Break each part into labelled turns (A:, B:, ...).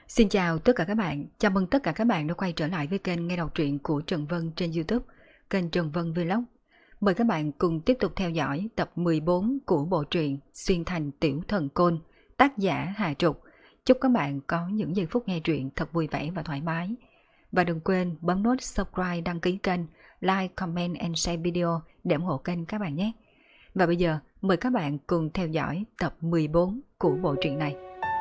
A: Xin chào tất cả các bạn, chào mừng tất cả các bạn đã quay trở lại với kênh nghe đọc truyện của Trần Vân trên YouTube, kênh Trần Vân Vlog. Mời các bạn cùng tiếp tục theo dõi tập 14 của bộ truyện Xuyên Thành Tiểu Thần Côn, tác giả Hà Trục. Chúc các bạn có những giây phút nghe truyện thật vui vẻ và thoải mái. Và đừng quên bấm nút subscribe, đăng ký kênh, like, comment and share video để ủng hộ kênh các bạn nhé. Và bây giờ mời các bạn cùng theo dõi tập 14 của bộ truyện này.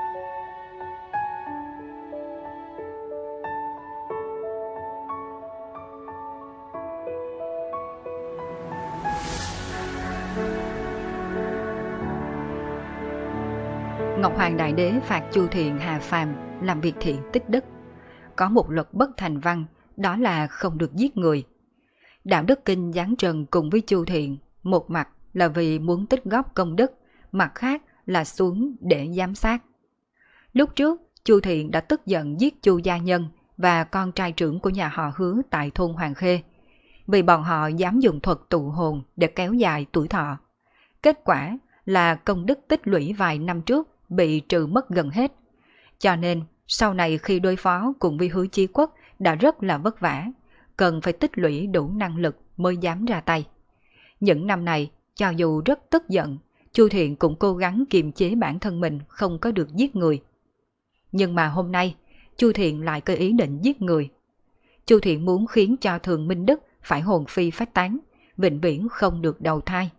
A: Ngọc Hoàng Đại Đế phạt Chu Thiện Hà Phàm làm việc thiện tích đức. Có một luật bất thành văn, đó là không được giết người. Đạo Đức Kinh giáng trần cùng với Chu Thiện, một mặt là vì muốn tích góp công đức, mặt khác là xuống để giám sát. Lúc trước, Chu Thiện đã tức giận giết Chu Gia Nhân và con trai trưởng của nhà họ Hứa tại thôn Hoàng Khê, vì bọn họ dám dùng thuật tụ hồn để kéo dài tuổi thọ. Kết quả là công đức tích lũy vài năm trước bị trừ mất gần hết. Cho nên sau này khi đối phó cùng với Hứa Chí Quốc đã rất là vất vả, cần phải tích lũy đủ năng lực mới dám ra tay. Những năm này, cho dù rất tức giận, Chu Thiện cũng cố gắng kiềm chế bản thân mình không có được giết người. Nhưng mà hôm nay, Chu Thiện lại có ý định giết người. Chu Thiện muốn khiến cho Thường Minh Đức phải hồn phi phách tán, vĩnh viễn không được đầu thai.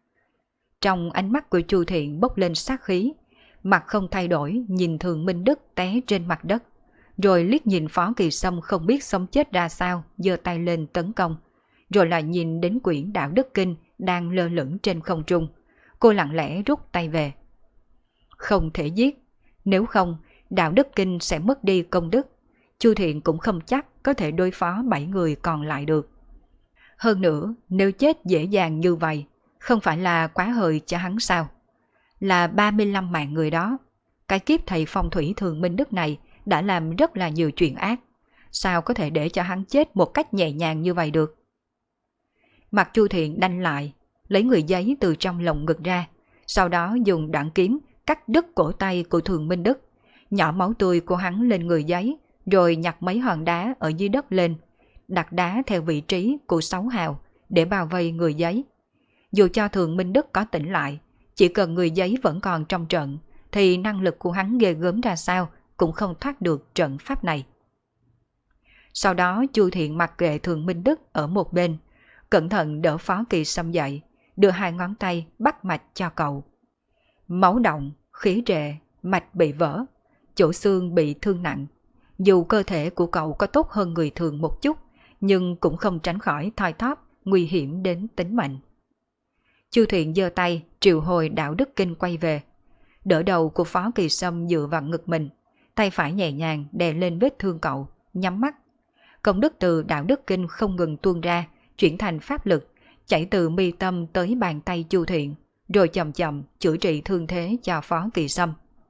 A: Trong ánh mắt của Chu Thiện bốc lên sát khí, mặt không thay đổi nhìn Thường Minh Đức té trên mặt đất, rồi liếc nhìn Phó Kỳ Sâm không biết sống chết ra sao, giơ tay lên tấn công, rồi lại nhìn đến quyển Đạo Đức Kinh đang lơ lửng trên không trung. Cô lặng lẽ rút tay về. Không thể giết, nếu không Đạo Đức Kinh sẽ mất đi công đức. Chu Thiện cũng không chắc có thể đối phó 7 người còn lại được. Hơn nữa, nếu chết dễ dàng như vậy, không phải là quá hời cho hắn sao? Là 35 mạng người đó. Cái kiếp thầy phong thủy Thường Minh Đức này đã làm rất là nhiều chuyện ác. Sao có thể để cho hắn chết một cách nhẹ nhàng như vậy được? Mặt Chu Thiện đanh lại, lấy người giấy từ trong lồng ngực ra, sau đó dùng đoạn kiếm cắt đứt cổ tay của Thường Minh Đức, nhỏ máu tươi của hắn lên người giấy, rồi nhặt mấy hòn đá ở dưới đất lên, đặt đá theo vị trí của 6 hào để bao vây người giấy. Dù cho Thường Minh Đức có tỉnh lại, chỉ cần người giấy vẫn còn trong trận, thì năng lực của hắn ghê gớm ra sao cũng không thoát được trận pháp này. Sau đó Chu Thiện mặc kệ Thường Minh Đức ở một bên, cẩn thận đỡ Phó Kỳ Sâm dậy, đưa 2 ngón tay bắt mạch cho cậu. Máu động, khí trệ, mạch bị vỡ, chỗ xương bị thương nặng. Dù cơ thể của cậu có tốt hơn người thường một chút, nhưng cũng không tránh khỏi thoi thóp, nguy hiểm đến tính mệnh. Chu Thiện giơ tay triệu hồi Đạo Đức Kinh quay về, đỡ đầu của Phó Kỳ Sâm dựa vào ngực mình, tay phải nhẹ nhàng đè lên vết thương cậu, nhắm mắt. Công đức từ Đạo Đức Kinh không ngừng tuôn ra, chuyển thành pháp lực, chảy từ mi tâm tới bàn tay Chu Thiện, rồi chậm chậm chữa trị thương thế cho Phó Kỳ Sâm.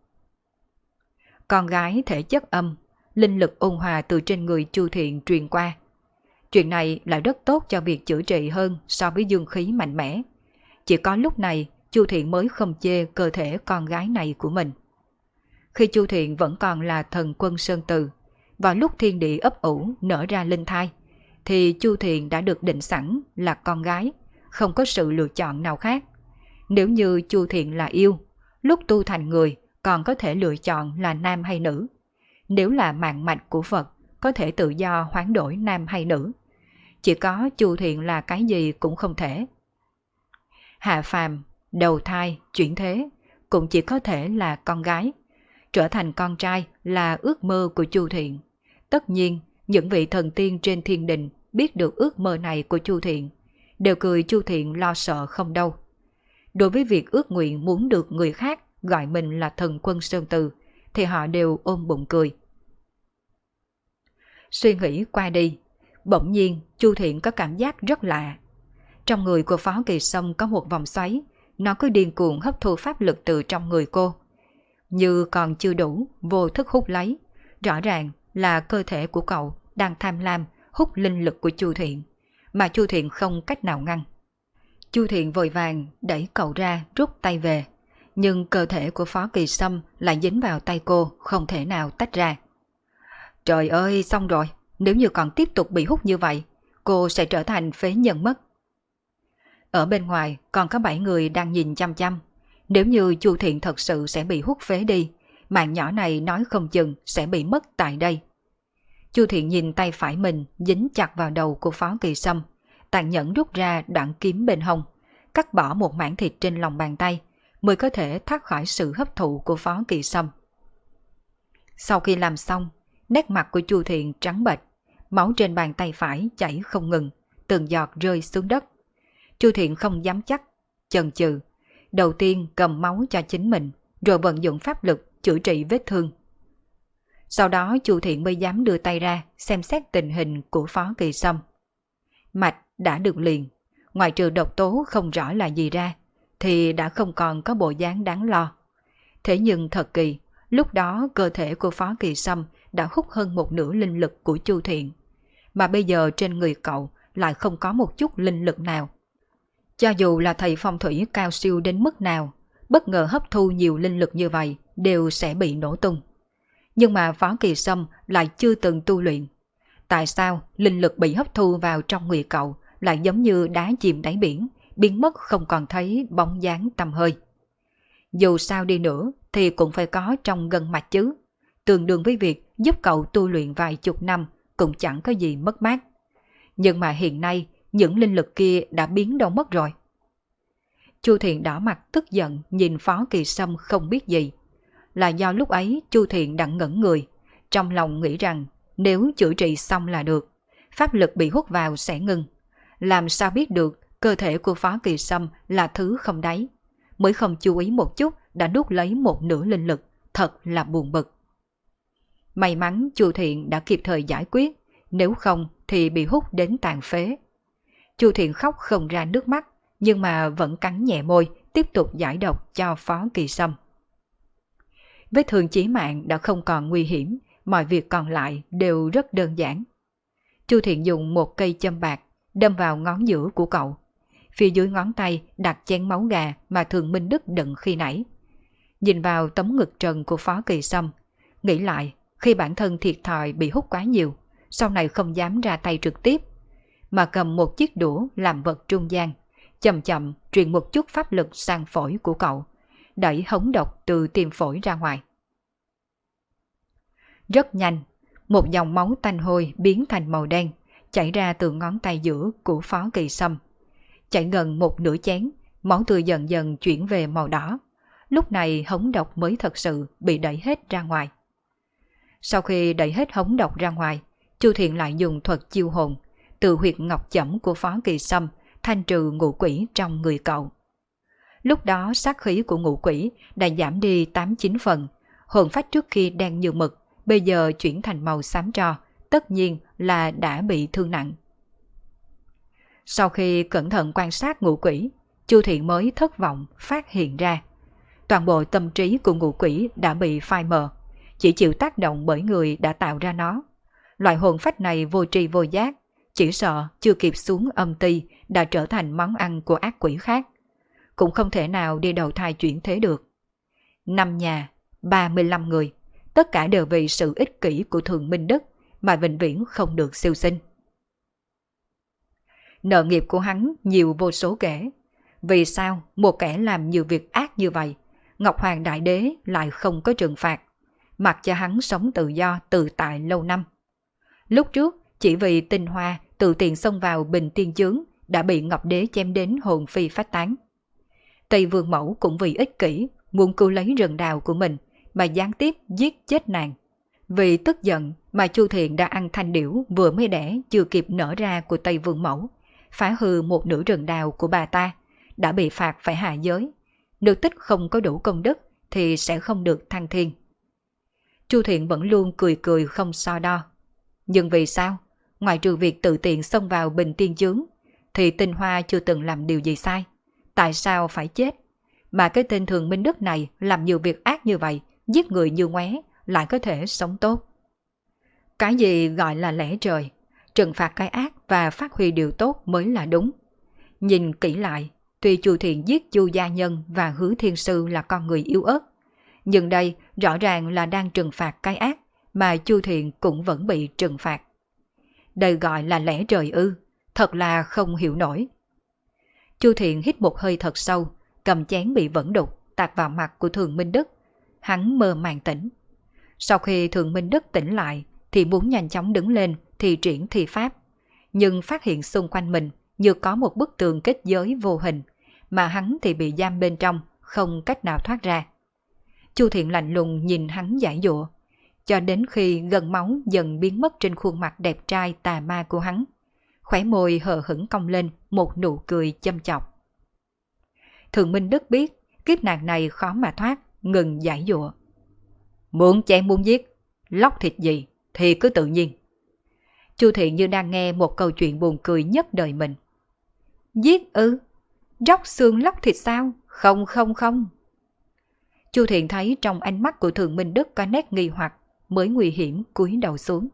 A: Con gái thể chất âm, linh lực ôn hòa từ trên người Chu Thiện truyền qua. Chuyện này là rất tốt cho việc chữa trị hơn so với dương khí mạnh mẽ. Chỉ có lúc này Chu Thiện mới không chê cơ thể con gái này của mình. Khi Chu Thiện vẫn còn là thần quân Sơn Từ, vào lúc thiên địa ấp ủ nở ra linh thai, thì Chu Thiện đã được định sẵn là con gái, không có sự lựa chọn nào khác. Nếu như Chu Thiện là yêu, lúc tu thành người còn có thể lựa chọn là nam hay nữ. Nếu là mạng mạch của Phật, có thể tự do hoán đổi nam hay nữ. Chỉ có Chu Thiện là cái gì cũng không thể. Hạ phàm, đầu thai, chuyển thế cũng chỉ có thể là con gái. Trở thành con trai là ước mơ của Chu Thiện. Tất nhiên, những vị thần tiên trên thiên đình biết được ước mơ này của Chu Thiện, đều cười Chu Thiện lo sợ không đâu. Đối với việc ước nguyện muốn được người khác gọi mình là thần quân Sơn Từ, thì họ đều ôm bụng cười. Suy nghĩ qua đi, bỗng nhiên Chu Thiện có cảm giác rất lạ. Trong người của Phó Kỳ Sâm có một vòng xoáy, nó cứ điên cuồng hấp thu pháp lực từ trong người cô. Như còn chưa đủ, vô thức hút lấy. Rõ ràng là cơ thể của cậu đang tham lam hút linh lực của Chu Thiện, mà Chu Thiện không cách nào ngăn. Chu Thiện vội vàng đẩy cậu ra rút tay về, nhưng cơ thể của Phó Kỳ Sâm lại dính vào tay cô không thể nào tách ra. Trời ơi, xong rồi, nếu như còn tiếp tục bị hút như vậy, cô sẽ trở thành phế nhân mất. Ở bên ngoài còn có 7 người đang nhìn chăm chăm. Nếu như Chu Thiện thật sự sẽ bị hút phế đi, mạng nhỏ này nói không chừng sẽ bị mất tại đây. Chu Thiện nhìn tay phải mình dính chặt vào đầu của Phó Kỳ Sâm, tàn nhẫn rút ra đoạn kiếm bên hông, cắt bỏ một mảng thịt trên lòng bàn tay, mới có thể thoát khỏi sự hấp thụ của Phó Kỳ Sâm. Sau khi làm xong, nét mặt của Chu Thiện trắng bệch, máu trên bàn tay phải chảy không ngừng, từng giọt rơi xuống đất. Chu Thiện không dám chắc, chần chừ, đầu tiên cầm máu cho chính mình, rồi vận dụng pháp lực chữa trị vết thương. Sau đó Chu Thiện mới dám đưa tay ra xem xét tình hình của Phó Kỳ Sâm. Mạch đã được liền, ngoài trừ độc tố không rõ là gì ra, thì đã không còn có bộ dáng đáng lo. Thế nhưng thật kỳ, lúc đó cơ thể của Phó Kỳ Sâm đã hút hơn một nửa linh lực của Chu Thiện, mà bây giờ trên người cậu lại không có một chút linh lực nào. Cho dù là thầy phong thủy cao siêu đến mức nào, bất ngờ hấp thu nhiều linh lực như vậy đều sẽ bị nổ tung. Nhưng mà Phó Kỳ Sâm lại chưa từng tu luyện. Tại sao linh lực bị hấp thu vào trong người cậu lại giống như đá chìm đáy biển, biến mất không còn thấy bóng dáng tăm hơi? Dù sao đi nữa thì cũng phải có trong gân mạch chứ, tương đương với việc giúp cậu tu luyện vài chục năm cũng chẳng có gì mất mát. Nhưng mà hiện nay những linh lực kia đã biến đâu mất rồi. Chu Thiện đỏ mặt tức giận nhìn Phó Kỳ Sâm không biết gì. Là do lúc ấy Chu Thiện đã ngẩn người, trong lòng nghĩ rằng nếu chữa trị xong là được, pháp lực bị hút vào sẽ ngừng. Làm sao biết được cơ thể của Phó Kỳ Sâm là thứ không đáy, mới không chú ý một chút đã nuốt lấy một nửa linh lực, thật là buồn bực. May mắn Chu Thiện đã kịp thời giải quyết, nếu không thì bị hút đến tàn phế. Chu Thiện khóc không ra nước mắt, nhưng mà vẫn cắn nhẹ môi, tiếp tục giải độc cho Phó Kỳ Sâm. Vết thương chí mạng đã không còn nguy hiểm, mọi việc còn lại đều rất đơn giản. Chu Thiện dùng một cây châm bạc đâm vào ngón giữa của cậu. Phía dưới ngón tay đặt chén máu gà mà Thường Minh Đức đựng khi nãy. Nhìn vào tấm ngực trần của Phó Kỳ Sâm, nghĩ lại khi bản thân thiệt thòi bị hút quá nhiều, sau này không dám ra tay trực tiếp, mà cầm một chiếc đũa làm vật trung gian, chậm chậm truyền một chút pháp lực sang phổi của cậu, đẩy hống độc từ tim phổi ra ngoài. Rất nhanh, một dòng máu tanh hôi biến thành màu đen, chảy ra từ ngón tay giữa của Phó Kỳ Sâm. Chảy gần một nửa chén, máu tươi dần dần chuyển về màu đỏ. Lúc này hống độc mới thật sự bị đẩy hết ra ngoài. Sau khi đẩy hết hống độc ra ngoài, Chu Thiện lại dùng thuật chiêu hồn, từ huyệt ngọc chẩm của Phó Kỳ Sâm thanh trừ ngũ quỷ trong người cậu. Lúc đó sát khí của ngũ quỷ đã giảm đi 8-9 phần, hồn phách trước khi đen như mực, bây giờ chuyển thành màu xám tro, tất nhiên là đã bị thương nặng. Sau khi cẩn thận quan sát ngũ quỷ, Chu Thiện mới thất vọng phát hiện ra. Toàn bộ tâm trí của ngũ quỷ đã bị phai mờ, chỉ chịu tác động bởi người đã tạo ra nó. Loại hồn phách này vô tri vô giác, chỉ sợ chưa kịp xuống âm ti đã trở thành món ăn của ác quỷ khác. Cũng không thể nào đi đầu thai chuyển thế được. 5 nhà, 35 người, tất cả đều vì sự ích kỷ của Thường Minh Đức mà vĩnh viễn không được siêu sinh. Nợ nghiệp của hắn nhiều vô số kể. Vì sao một kẻ làm nhiều việc ác như vậy, Ngọc Hoàng Đại Đế lại không có trừng phạt, mặc cho hắn sống tự do tự tại lâu năm? Lúc trước chỉ vì tinh hoa tự tiện xông vào Bình Tiên Chướng đã bị Ngọc Đế chém đến hồn phi phách tán. Tây Vương Mẫu cũng vì ích kỷ muốn cứu lấy rừng đào của mình mà gián tiếp giết chết nàng. Vì tức giận mà Chu Thiện đã ăn thanh điểu vừa mới đẻ chưa kịp nở ra của Tây Vương Mẫu, phá hư một nửa rừng đào của bà ta, đã bị phạt phải hạ giới. Nữ tích không có đủ công đức thì sẽ không được thăng thiên. Chu Thiện vẫn luôn cười cười không so đo. Nhưng vì sao? Ngoài trừ việc tự tiện xông vào Bình Tiên Chướng, thì Tinh Hoa chưa từng làm điều gì sai. Tại sao phải chết? Mà cái tên Thường Minh Đức này làm nhiều việc ác như vậy, giết người như ngoé, lại có thể sống tốt. Cái gì gọi là lẽ trời? Trừng phạt cái ác và phát huy điều tốt mới là đúng. Nhìn kỹ lại, tuy Chu Thiện giết Chu Gia Nhân và Hứa Thiên Sư là con người yếu ớt, nhưng đây rõ ràng là đang trừng phạt cái ác mà Chu Thiện cũng vẫn bị trừng phạt. Đây gọi là lẽ trời ư, thật là không hiểu nổi. Chu Thiện hít một hơi thật sâu, cầm chén bị vẫn đục tạt vào mặt của Thường Minh Đức. Hắn mơ màng tỉnh. Sau khi Thường Minh Đức tỉnh lại thì muốn nhanh chóng đứng lên thi triển thi pháp, nhưng phát hiện xung quanh mình như có một bức tường kết giới vô hình, mà hắn thì bị giam bên trong, không cách nào thoát ra. Chu Thiện lạnh lùng nhìn hắn giải dụa, cho đến khi gân máu dần biến mất trên khuôn mặt đẹp trai tà ma của hắn. Khóe môi hờ hững cong lên một nụ cười châm chọc. Thường Minh Đức biết kiếp nạn này khó mà thoát, ngừng giải dụa. Muốn chém muốn giết, lóc thịt gì thì cứ tự nhiên. Chu Thiện như đang nghe một câu chuyện buồn cười nhất đời mình. Giết ư? Róc xương lóc thịt sao? Không không không. Chu Thiện thấy trong ánh mắt của Thường Minh Đức có nét nghi hoặc, mới nguy hiểm cúi đầu xuống.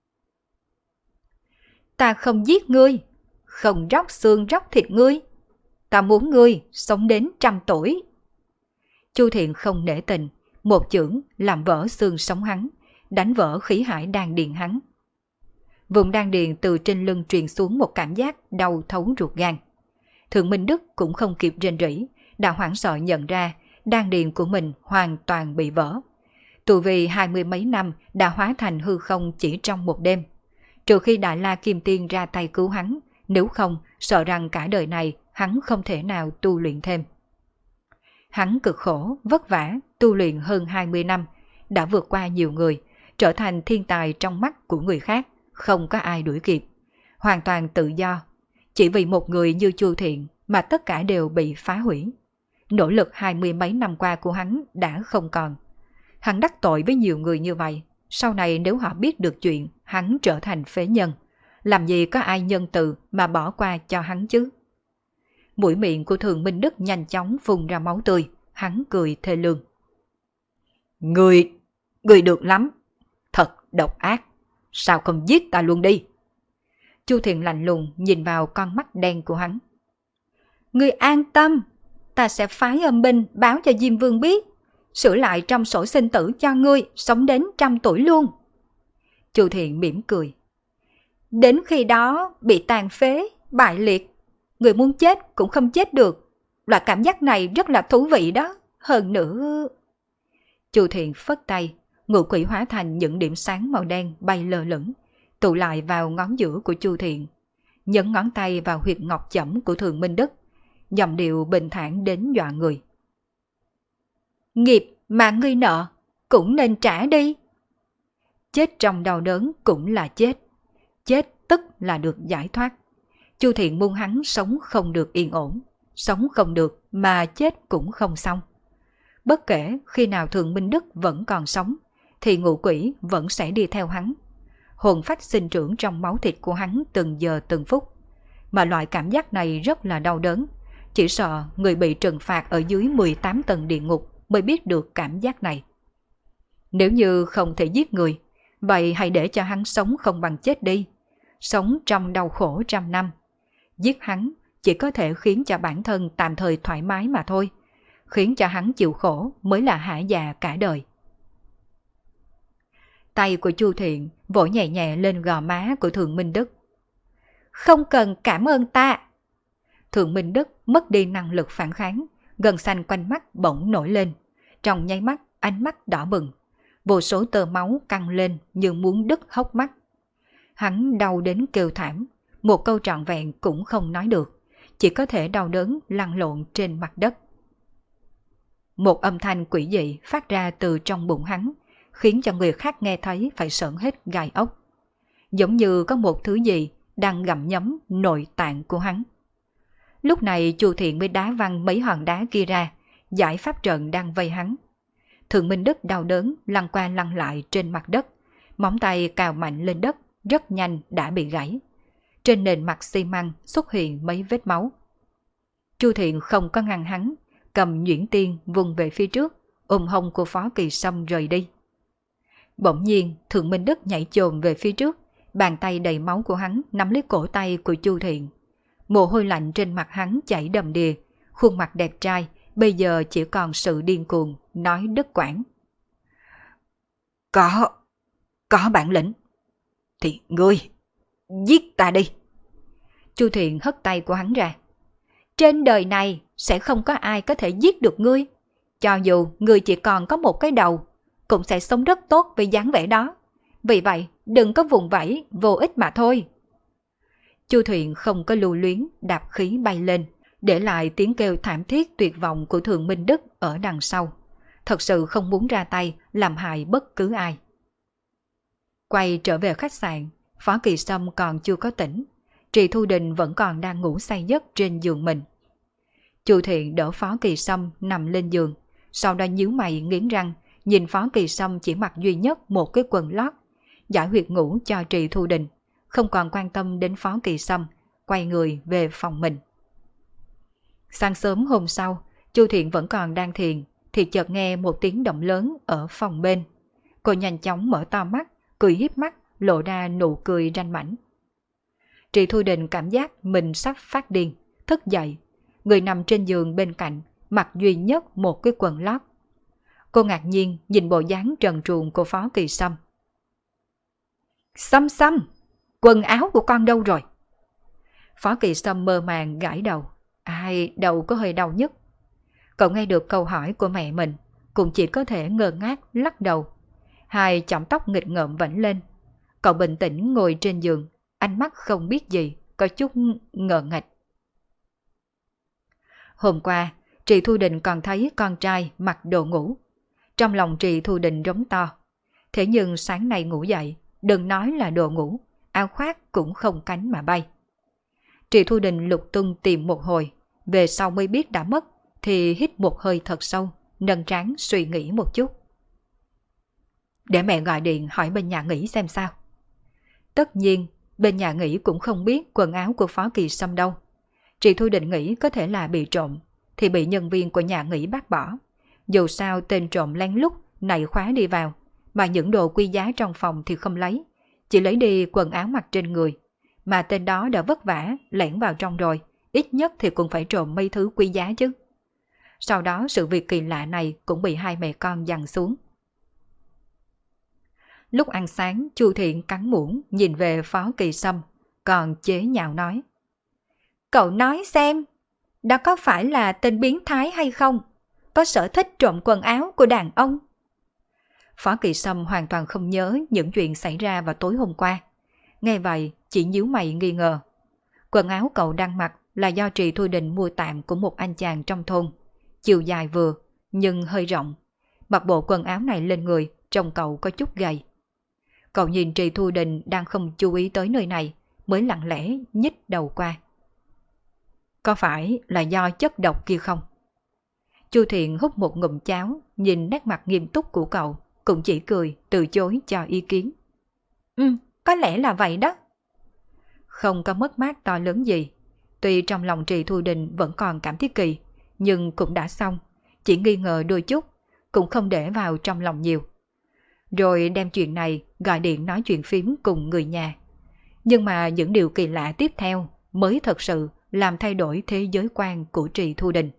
A: Ta không giết ngươi, không róc xương róc thịt ngươi. Ta muốn ngươi sống đến 100 tuổi. Chu Thiện không nể tình, một chưởng làm vỡ xương sống hắn, đánh vỡ khí hải đan điền hắn. Vùng đan điền từ trên lưng truyền xuống một cảm giác đau thấu ruột gan. Thường Minh Đức cũng không kịp rên rỉ, đã hoảng sợ nhận ra đan điền của mình hoàn toàn bị vỡ. Tu vi 20 mấy năm đã hóa thành hư không chỉ trong một đêm. Trừ khi Đại La Kim Tiên ra tay cứu hắn, nếu không sợ rằng cả đời này hắn không thể nào tu luyện thêm. Hắn cực khổ, vất vả, tu luyện hơn 20 năm, đã vượt qua nhiều người, trở thành thiên tài trong mắt của người khác, không có ai đuổi kịp. Hoàn toàn tự do. Chỉ vì một người như Chu Thiện mà tất cả đều bị phá hủy. Nỗ lực 20 mấy năm qua của hắn đã không còn. Hắn đắc tội với nhiều người như vậy, sau này nếu họ biết được chuyện hắn trở thành phế nhân, làm gì có ai nhân từ mà bỏ qua cho hắn chứ? Mũi miệng của Thường Minh Đức nhanh chóng phun ra máu tươi, hắn cười thê lương. Người được lắm, thật độc ác, sao không giết ta luôn đi? Chu Thiện lạnh lùng nhìn vào con mắt đen của hắn. Ngươi an tâm, ta sẽ phái âm binh báo cho Diêm Vương biết, sửa lại trong sổ sinh tử cho ngươi sống đến 100 tuổi luôn. Chu Thiện mỉm cười. Đến khi đó bị tàn phế, bại liệt, người muốn chết cũng không chết được. Loại cảm giác này rất là thú vị đó. Hơn nữa... Chu Thiện phất tay, ngũ quỷ hóa thành những điểm sáng màu đen bay lơ lửng, tụ lại vào ngón giữa của Chu Thiện. Nhấn ngón tay vào huyệt ngọc chẩm của Thường Minh Đức, giọng điệu bình thản đến dọa người. Nghiệp mà ngươi nợ, cũng nên trả đi. Chết trong đau đớn cũng là chết. Chết tức là được giải thoát. Chu Thiện muốn hắn sống không được yên ổn, sống không được mà chết cũng không xong. Bất kể khi nào Thường Minh Đức vẫn còn sống, thì ngũ quỷ vẫn sẽ đi theo hắn. Hồn phách sinh trưởng trong máu thịt của hắn từng giờ từng phút. Mà loại cảm giác này rất là đau đớn. Chỉ sợ người bị trừng phạt ở dưới 18 tầng địa ngục mới biết được cảm giác này. Nếu như không thể giết người, vậy hãy để cho hắn sống không bằng chết đi. Sống trong đau khổ 100 năm. Giết hắn chỉ có thể khiến cho bản thân tạm thời thoải mái mà thôi. Khiến cho hắn chịu khổ mới là hả già cả đời. Tay của Chu Thiện vỗ nhẹ nhẹ lên gò má của Thường Minh Đức. Không cần cảm ơn ta. Thường Minh Đức mất đi năng lực phản kháng, gân xanh quanh mắt bỗng nổi lên. Trong nháy mắt, ánh mắt đỏ bừng. Vô số tơ máu căng lên như muốn đứt hốc mắt. Hắn đau đến kêu thảm, một câu trọn vẹn cũng không nói được, chỉ có thể đau đớn lăn lộn trên mặt đất. Một âm thanh quỷ dị phát ra từ trong bụng hắn, khiến cho người khác nghe thấy phải sởn hết gai ốc. Giống như có một thứ gì đang gặm nhấm nội tạng của hắn. Lúc này Chu Thiện mới đá văng mấy hòn đá kia ra, giải pháp trận đang vây hắn. Thường Minh Đức đau đớn lăn qua lăn lại trên mặt đất, móng tay cào mạnh lên đất, rất nhanh đã bị gãy. Trên nền mặt xi măng xuất hiện mấy vết máu. Chu Thiện không có ngăn hắn, cầm nhuyễn tiên vùng về phía trước, ôm hông của Phó Kỳ Sâm rời đi. Bỗng nhiên Thường Minh Đức nhảy chồm về phía trước, bàn tay đầy máu của hắn nắm lấy cổ tay của Chu Thiện. Mồ hôi lạnh trên mặt hắn chảy đầm đìa, khuôn mặt đẹp trai bây giờ chỉ còn sự điên cuồng, nói đứt quãng. có bản lĩnh thì ngươi giết ta đi. Chu Thiện hất tay của hắn ra. Trên đời này sẽ không có ai có thể giết được ngươi. Cho dù ngươi chỉ còn có một cái đầu, cũng sẽ sống rất tốt với dáng vẻ đó. Vì vậy, đừng có vùng vẫy vô ích mà thôi. Chu Thiện không có lưu luyến, đạp khí bay lên, để lại tiếng kêu thảm thiết tuyệt vọng của Thượng Minh Đức ở đằng sau. Thật sự không muốn ra tay làm hại bất cứ ai. Quay trở về khách sạn, Phó Kỳ Sâm còn chưa có tỉnh. Trì Thu Đình vẫn còn đang ngủ say giấc trên giường mình. Chu Thiện đỡ Phó Kỳ Sâm nằm lên giường, sau đó nhíu mày nghiến răng, nhìn Phó Kỳ Sâm chỉ mặc duy nhất một cái quần lót, giải huyệt ngủ cho Trì Thu Đình, không còn quan tâm đến Phó Kỳ Sâm, quay người về phòng mình. Sáng sớm hôm sau, Chu Thiện vẫn còn đang thiền, thì chợt nghe một tiếng động lớn ở phòng bên. Cô nhanh chóng mở to mắt, cười híp mắt, lộ ra nụ cười ranh mãnh. Trì Thu Đình cảm giác mình sắp phát điên, thức dậy. Người nằm trên giường bên cạnh, mặc duy nhất một cái quần lót. Cô ngạc nhiên nhìn bộ dáng trần truồng của Phó Kỳ Sâm. Sâm Sâm, quần áo của con đâu rồi? Phó Kỳ Sâm mơ màng gãi đầu. Ai, đầu có hơi đau nhất. Cậu nghe được câu hỏi của mẹ mình, cũng chỉ có thể ngơ ngác lắc đầu. Hai chỏm tóc nghịch ngợm vảnh lên. Cậu bình tĩnh ngồi trên giường, ánh mắt không biết gì, có chút ngờ nghệch. Hôm qua, Trì Thu Đình còn thấy con trai mặc đồ ngủ. Trong lòng Trì Thu Đình rống to. Thế nhưng sáng nay ngủ dậy, đừng nói là đồ ngủ, áo khoác cũng không cánh mà bay. Trì Thu Đình lục tung tìm một hồi, về sau mới biết đã mất, thì hít một hơi thật sâu, nâng trán suy nghĩ một chút. Để mẹ gọi điện hỏi bên nhà nghỉ xem sao. Tất nhiên, bên nhà nghỉ cũng không biết quần áo của Phó Kỳ Sâm đâu. Trì Thu Đình nghĩ có thể là bị trộm, thì bị nhân viên của nhà nghỉ bác bỏ. Dù sao tên trộm lén lút nảy khóa đi vào, mà những đồ quý giá trong phòng thì không lấy, chỉ lấy đi quần áo mặc trên người. Mà tên đó đã vất vả lẻn vào trong rồi, ít nhất thì cũng phải trộm mấy thứ quý giá chứ. Sau đó sự việc kỳ lạ này cũng bị hai mẹ con giằng xuống. Lúc ăn sáng, Chu Thiện cắn muỗng nhìn về Phó Kỳ Sâm, còn chế nhạo nói. Cậu nói xem, đó có phải là tên biến thái hay không? Có sở thích trộm quần áo của đàn ông? Phó Kỳ Sâm hoàn toàn không nhớ những chuyện xảy ra vào tối hôm qua. Nghe vậy, chỉ nhíu mày nghi ngờ. Quần áo cậu đang mặc là do Trì Thu Đình mua tạm của một anh chàng trong thôn. Chiều dài vừa, nhưng hơi rộng. Mặc bộ quần áo này lên người, trông cậu có chút gầy. Cậu nhìn Trì Thu Đình đang không chú ý tới nơi này, mới lặng lẽ nhích đầu qua. Có phải là do chất độc kia không? Chu Thiện hút một ngụm cháo, nhìn nét mặt nghiêm túc của cậu, cũng chỉ cười, từ chối cho ý kiến. Có lẽ là vậy đó. Không có mất mát to lớn gì. Tuy trong lòng Trì Thu Đình vẫn còn cảm thấy kỳ, nhưng cũng đã xong, chỉ nghi ngờ đôi chút, cũng không để vào trong lòng nhiều. Rồi đem chuyện này gọi điện nói chuyện phím cùng người nhà. Nhưng mà những điều kỳ lạ tiếp theo mới thật sự làm thay đổi thế giới quan của Trì Thu Đình.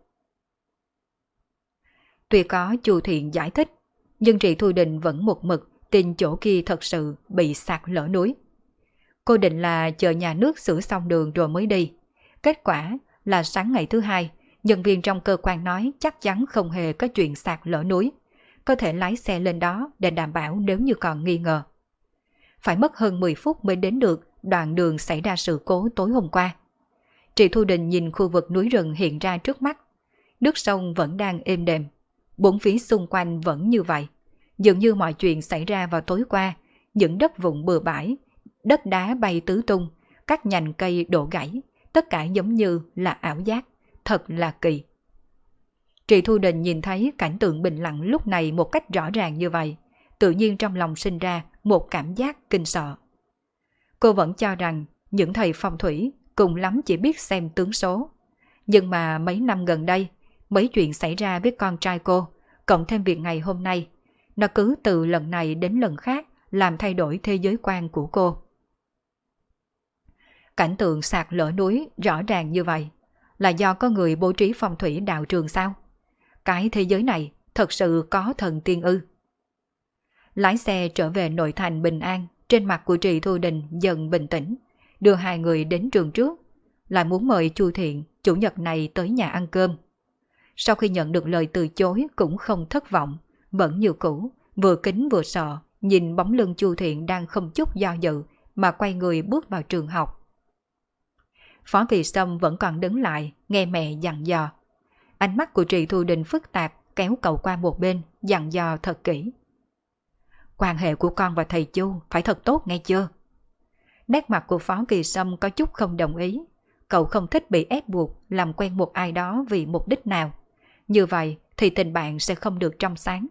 A: Tuy có Chu Thiện giải thích, nhưng Trì Thu Đình vẫn một mực tin chỗ kia thật sự bị sạt lở núi. Cô định là chờ nhà nước sửa xong đường rồi mới đi. Kết quả là sáng ngày thứ hai, nhân viên trong cơ quan nói chắc chắn không hề có chuyện sạt lở núi. Có thể lái xe lên đó để đảm bảo nếu như còn nghi ngờ. Phải mất hơn 10 phút mới đến được đoạn đường xảy ra sự cố tối hôm qua. Trì Thu Đình nhìn khu vực núi rừng hiện ra trước mắt. Nước sông vẫn đang êm đềm. Bốn phía xung quanh vẫn như vậy. Dường như mọi chuyện xảy ra vào tối qua, những đất vụn bừa bãi, đất đá bay tứ tung, các nhành cây đổ gãy, tất cả giống như là ảo giác, thật là kỳ. Trì Thu Đình nhìn thấy cảnh tượng bình lặng lúc này một cách rõ ràng như vậy, tự nhiên trong lòng sinh ra một cảm giác kinh sợ. Cô vẫn cho rằng những thầy phong thủy cùng lắm chỉ biết xem tướng số. Nhưng mà mấy năm gần đây, mấy chuyện xảy ra với con trai cô, cộng thêm việc ngày hôm nay, nó cứ từ lần này đến lần khác làm thay đổi thế giới quan của cô. Cảnh tượng sạt lở núi rõ ràng như vậy là do có người bố trí phong thủy đạo trường sao? Cái thế giới này thật sự có thần tiên ư? Lái xe trở về nội thành bình an, trên mặt của Trì Thu Đình dần bình tĩnh, đưa hai người đến trường trước, lại muốn mời Chu Thiện chủ nhật này tới nhà ăn cơm. Sau khi nhận được lời từ chối cũng không thất vọng, vẫn như cũ, vừa kính vừa sợ, nhìn bóng lưng Chu Thiện đang không chút do dự mà quay người bước vào trường học. Phó Kỳ Sâm vẫn còn đứng lại, nghe mẹ dặn dò. Ánh mắt của Trì Thu Đình phức tạp, kéo cậu qua một bên, dặn dò thật kỹ. Quan hệ của con và thầy Chu phải thật tốt nghe chưa? Nét mặt của Phó Kỳ Sâm có chút không đồng ý. Cậu không thích bị ép buộc làm quen một ai đó vì mục đích nào. Như vậy thì tình bạn sẽ không được trong sáng.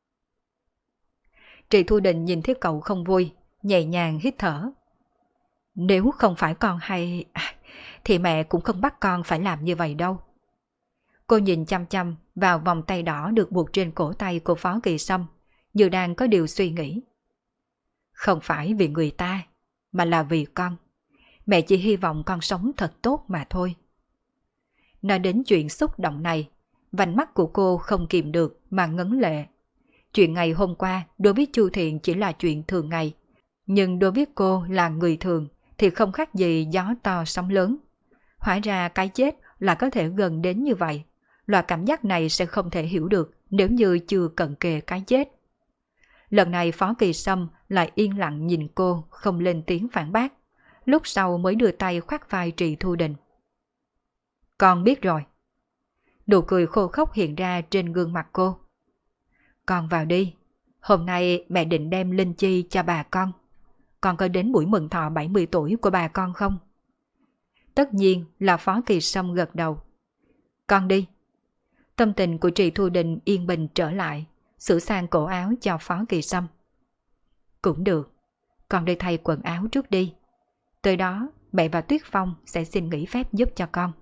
A: Trì Thu Đình nhìn thấy cậu không vui, nhẹ nhàng hít thở. Nếu không phải con hay... thì mẹ cũng không bắt con phải làm như vậy đâu. Cô nhìn chăm chăm vào vòng tay đỏ được buộc trên cổ tay của Phó Kỳ Sâm, như đang có điều suy nghĩ. Không phải vì người ta, mà là vì con. Mẹ chỉ hy vọng con sống thật tốt mà thôi. Nói đến chuyện xúc động này, vành mắt của cô không kìm được mà ngấn lệ. Chuyện ngày hôm qua đối với Chu Thiện chỉ là chuyện thường ngày, nhưng đối với cô là người thường thì không khác gì gió to sóng lớn. Hóa ra cái chết là có thể gần đến như vậy. Loại cảm giác này sẽ không thể hiểu được nếu như chưa cận kề cái chết. Lần này Phó Kỳ Sâm lại yên lặng nhìn cô, không lên tiếng phản bác. Lúc sau mới đưa tay khoác vai Trì Thu Đình. Con biết rồi. Nụ cười khô khốc hiện ra trên gương mặt cô. Con vào đi. Hôm nay mẹ định đem linh chi cho bà con. Con có đến buổi mừng thọ 70 tuổi của bà con không? Tất nhiên là Phó Kỳ Sâm gật đầu. Con đi. Tâm tình của Trì Thu Đình yên bình trở lại, sửa sang cổ áo cho Phó Kỳ Sâm. Cũng được. Con đi thay quần áo trước đi. Tới đó mẹ và Tuyết Phong sẽ xin nghỉ phép giúp cho con.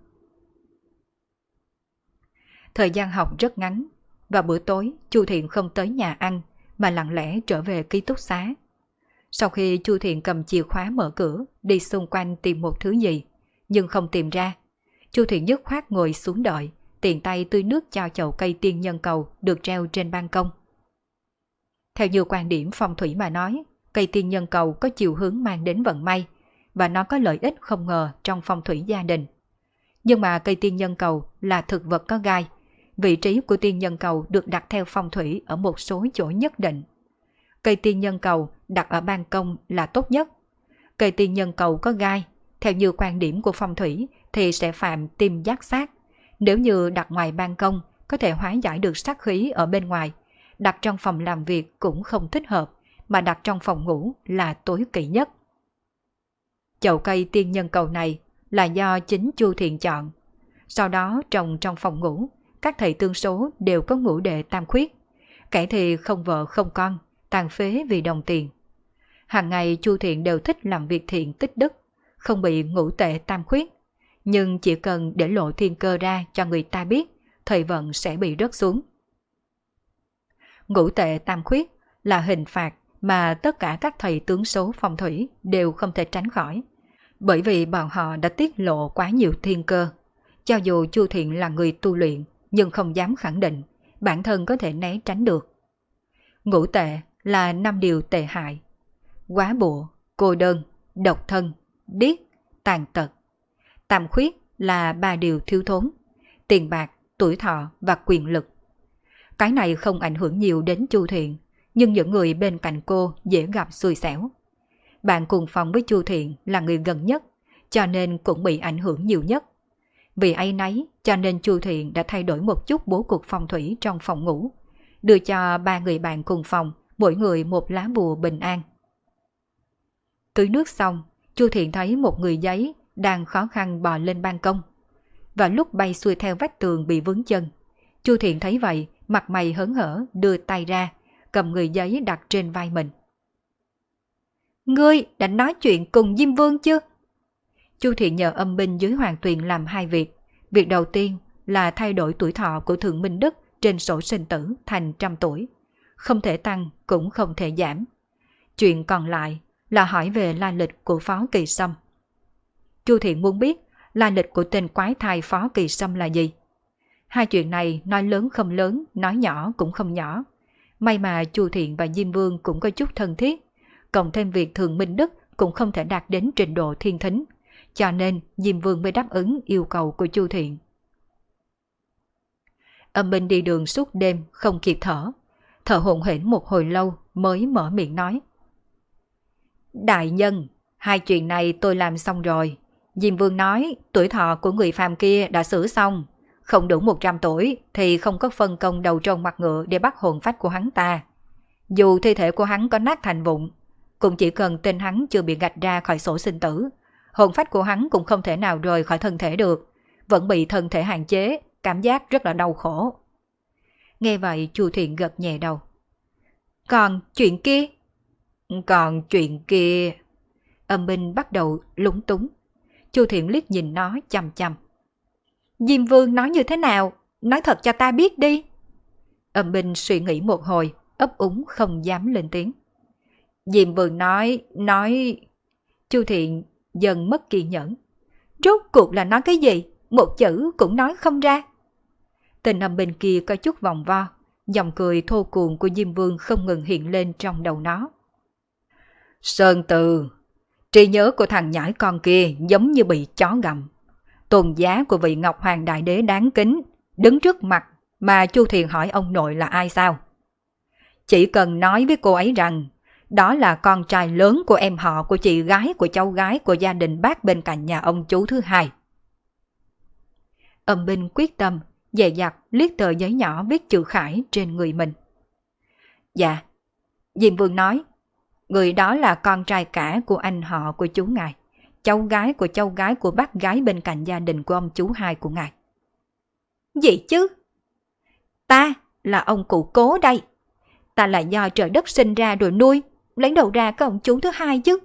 A: Thời gian học rất ngắn. Vào bữa tối Chu Thiện không tới nhà ăn mà lặng lẽ trở về ký túc xá. Sau khi Chu Thiện cầm chìa khóa mở cửa đi xung quanh tìm một thứ gì, nhưng không tìm ra, Chu Thiện dứt khoát ngồi xuống đợi, tiện tay tưới nước cho chậu cây tiên nhân cầu được treo trên ban công. Theo như quan điểm phong thủy mà nói, cây tiên nhân cầu có chiều hướng mang đến vận may và nó có lợi ích không ngờ trong phong thủy gia đình. Nhưng mà cây tiên nhân cầu là thực vật có gai, vị trí của tiên nhân cầu được đặt theo phong thủy ở một số chỗ nhất định. Cây tiên nhân cầu đặt ở ban công là tốt nhất. Cây tiên nhân cầu có gai, theo như quan điểm của phong thủy thì sẽ phạm tim giác sát. Nếu như đặt ngoài ban công có thể hóa giải được sát khí ở bên ngoài, đặt trong phòng làm việc cũng không thích hợp, mà đặt trong phòng ngủ là tối kỵ nhất. Chậu cây tiên nhân cầu này là do chính Chu Thiện chọn. Sau đó trồng trong phòng ngủ, các thầy tương số đều có ngũ đệ tam khuyết. Kẻ thì không vợ không con, tàn phế vì đồng tiền. Hàng ngày Chu Thiện đều thích làm việc thiện tích đức, không bị ngũ tệ tam khuyết. Nhưng chỉ cần để lộ thiên cơ ra cho người ta biết, thời vận sẽ bị rớt xuống. Ngũ tệ tam khuyết là hình phạt mà tất cả các thầy tướng số phong thủy đều không thể tránh khỏi, bởi vì bọn họ đã tiết lộ quá nhiều thiên cơ. Cho dù Chu Thiện là người tu luyện, nhưng không dám khẳng định bản thân có thể né tránh được. Ngũ tệ là 5 điều tệ hại: quá bụa, cô đơn, độc thân, điếc, tàn tật. Tam khuyết là 3 điều thiếu thốn: tiền bạc, tuổi thọ và quyền lực. Cái này không ảnh hưởng nhiều đến Chu Thiện, nhưng những người bên cạnh cô dễ gặp xui xẻo. Bạn cùng phòng với Chu Thiện là người gần nhất, cho nên cũng bị ảnh hưởng nhiều nhất. Vì áy náy cho nên Chu Thiện đã thay đổi một chút bố cục phong thủy trong phòng ngủ, đưa cho 3 người bạn cùng phòng mỗi người một lá bùa bình an. Tưới nước xong, Chu Thiện thấy một người giấy đang khó khăn bò lên ban công. Và lúc bay xuôi theo vách tường bị vướng chân, Chu Thiện thấy vậy, mặt mày hớn hở đưa tay ra, cầm người giấy đặt trên vai mình. Ngươi đã nói chuyện cùng Diêm Vương chưa? Chu Thiện nhờ âm binh dưới Hoàng Tuyền làm 2 việc. Việc đầu tiên là thay đổi tuổi thọ của Thượng Minh Đức trên sổ sinh tử thành 100 tuổi. Không thể tăng cũng không thể giảm. Chuyện còn lại là hỏi về lai lịch của Phó Kỳ Sâm. Chu Thiện muốn biết lai lịch của tên quái thai Phó Kỳ Sâm là gì. Hai chuyện này nói lớn không lớn, nói nhỏ cũng không nhỏ. May mà Chu Thiện và Diêm Vương cũng có chút thân thiết, cộng thêm việc Thường Minh Đức cũng không thể đạt đến trình độ thiên thính, cho nên Diêm Vương mới đáp ứng yêu cầu của Chu Thiện. Âm binh đi đường suốt đêm không kịp thở hổn hển một hồi lâu mới mở miệng nói. Đại nhân, hai chuyện này tôi làm xong rồi. Diêm Vương nói tuổi thọ của người phàm kia đã xử xong, không đủ 100 tuổi thì không có phân công đầu trâu mặt ngựa để bắt hồn phách của hắn ta. Dù thi thể của hắn có nát thành vụn, cũng chỉ cần tên hắn chưa bị gạch ra khỏi sổ sinh tử, hồn phách của hắn cũng không thể nào rời khỏi thân thể được, vẫn bị thân thể hạn chế, cảm giác rất là đau khổ. Nghe vậy Chu Thiện gật nhẹ đầu. Còn chuyện kia? Còn chuyện kia... Âm binh bắt đầu lúng túng. Chu Thiện liếc nhìn nó chằm chằm. Diêm Vương nói như thế nào? Nói thật cho ta biết đi. Âm binh suy nghĩ một hồi, ấp úng không dám lên tiếng. Diêm Vương nói... Chu Thiện dần mất kiên nhẫn. Rốt cuộc là nói cái gì? Một chữ cũng nói không ra. Tên âm binh kia có chút vòng vo, dòng cười thô cuồng của Diêm Vương không ngừng hiện lên trong đầu nó. Sơn Từ, trí nhớ của thằng nhãi con kia giống như bị chó gặm. Tôn giá của vị Ngọc Hoàng Đại Đế đáng kính, đứng trước mặt mà Chu Thiện hỏi ông nội là ai sao? Chỉ cần nói với cô ấy rằng, đó là con trai lớn của em họ của chị gái của cháu gái của gia đình bác bên cạnh nhà ông chú thứ hai. Âm binh quyết tâm, dè dặt liếc tờ giấy nhỏ viết chữ khải trên người mình. Dạ, Diêm Vương nói, người đó là con trai cả của anh họ của chú ngài, cháu gái của bác gái bên cạnh gia đình của ông chú hai của ngài. Gì chứ? Ta là ông cụ Cố đây. Ta là do trời đất sinh ra rồi nuôi, lấy đầu ra cái ông chú thứ hai chứ.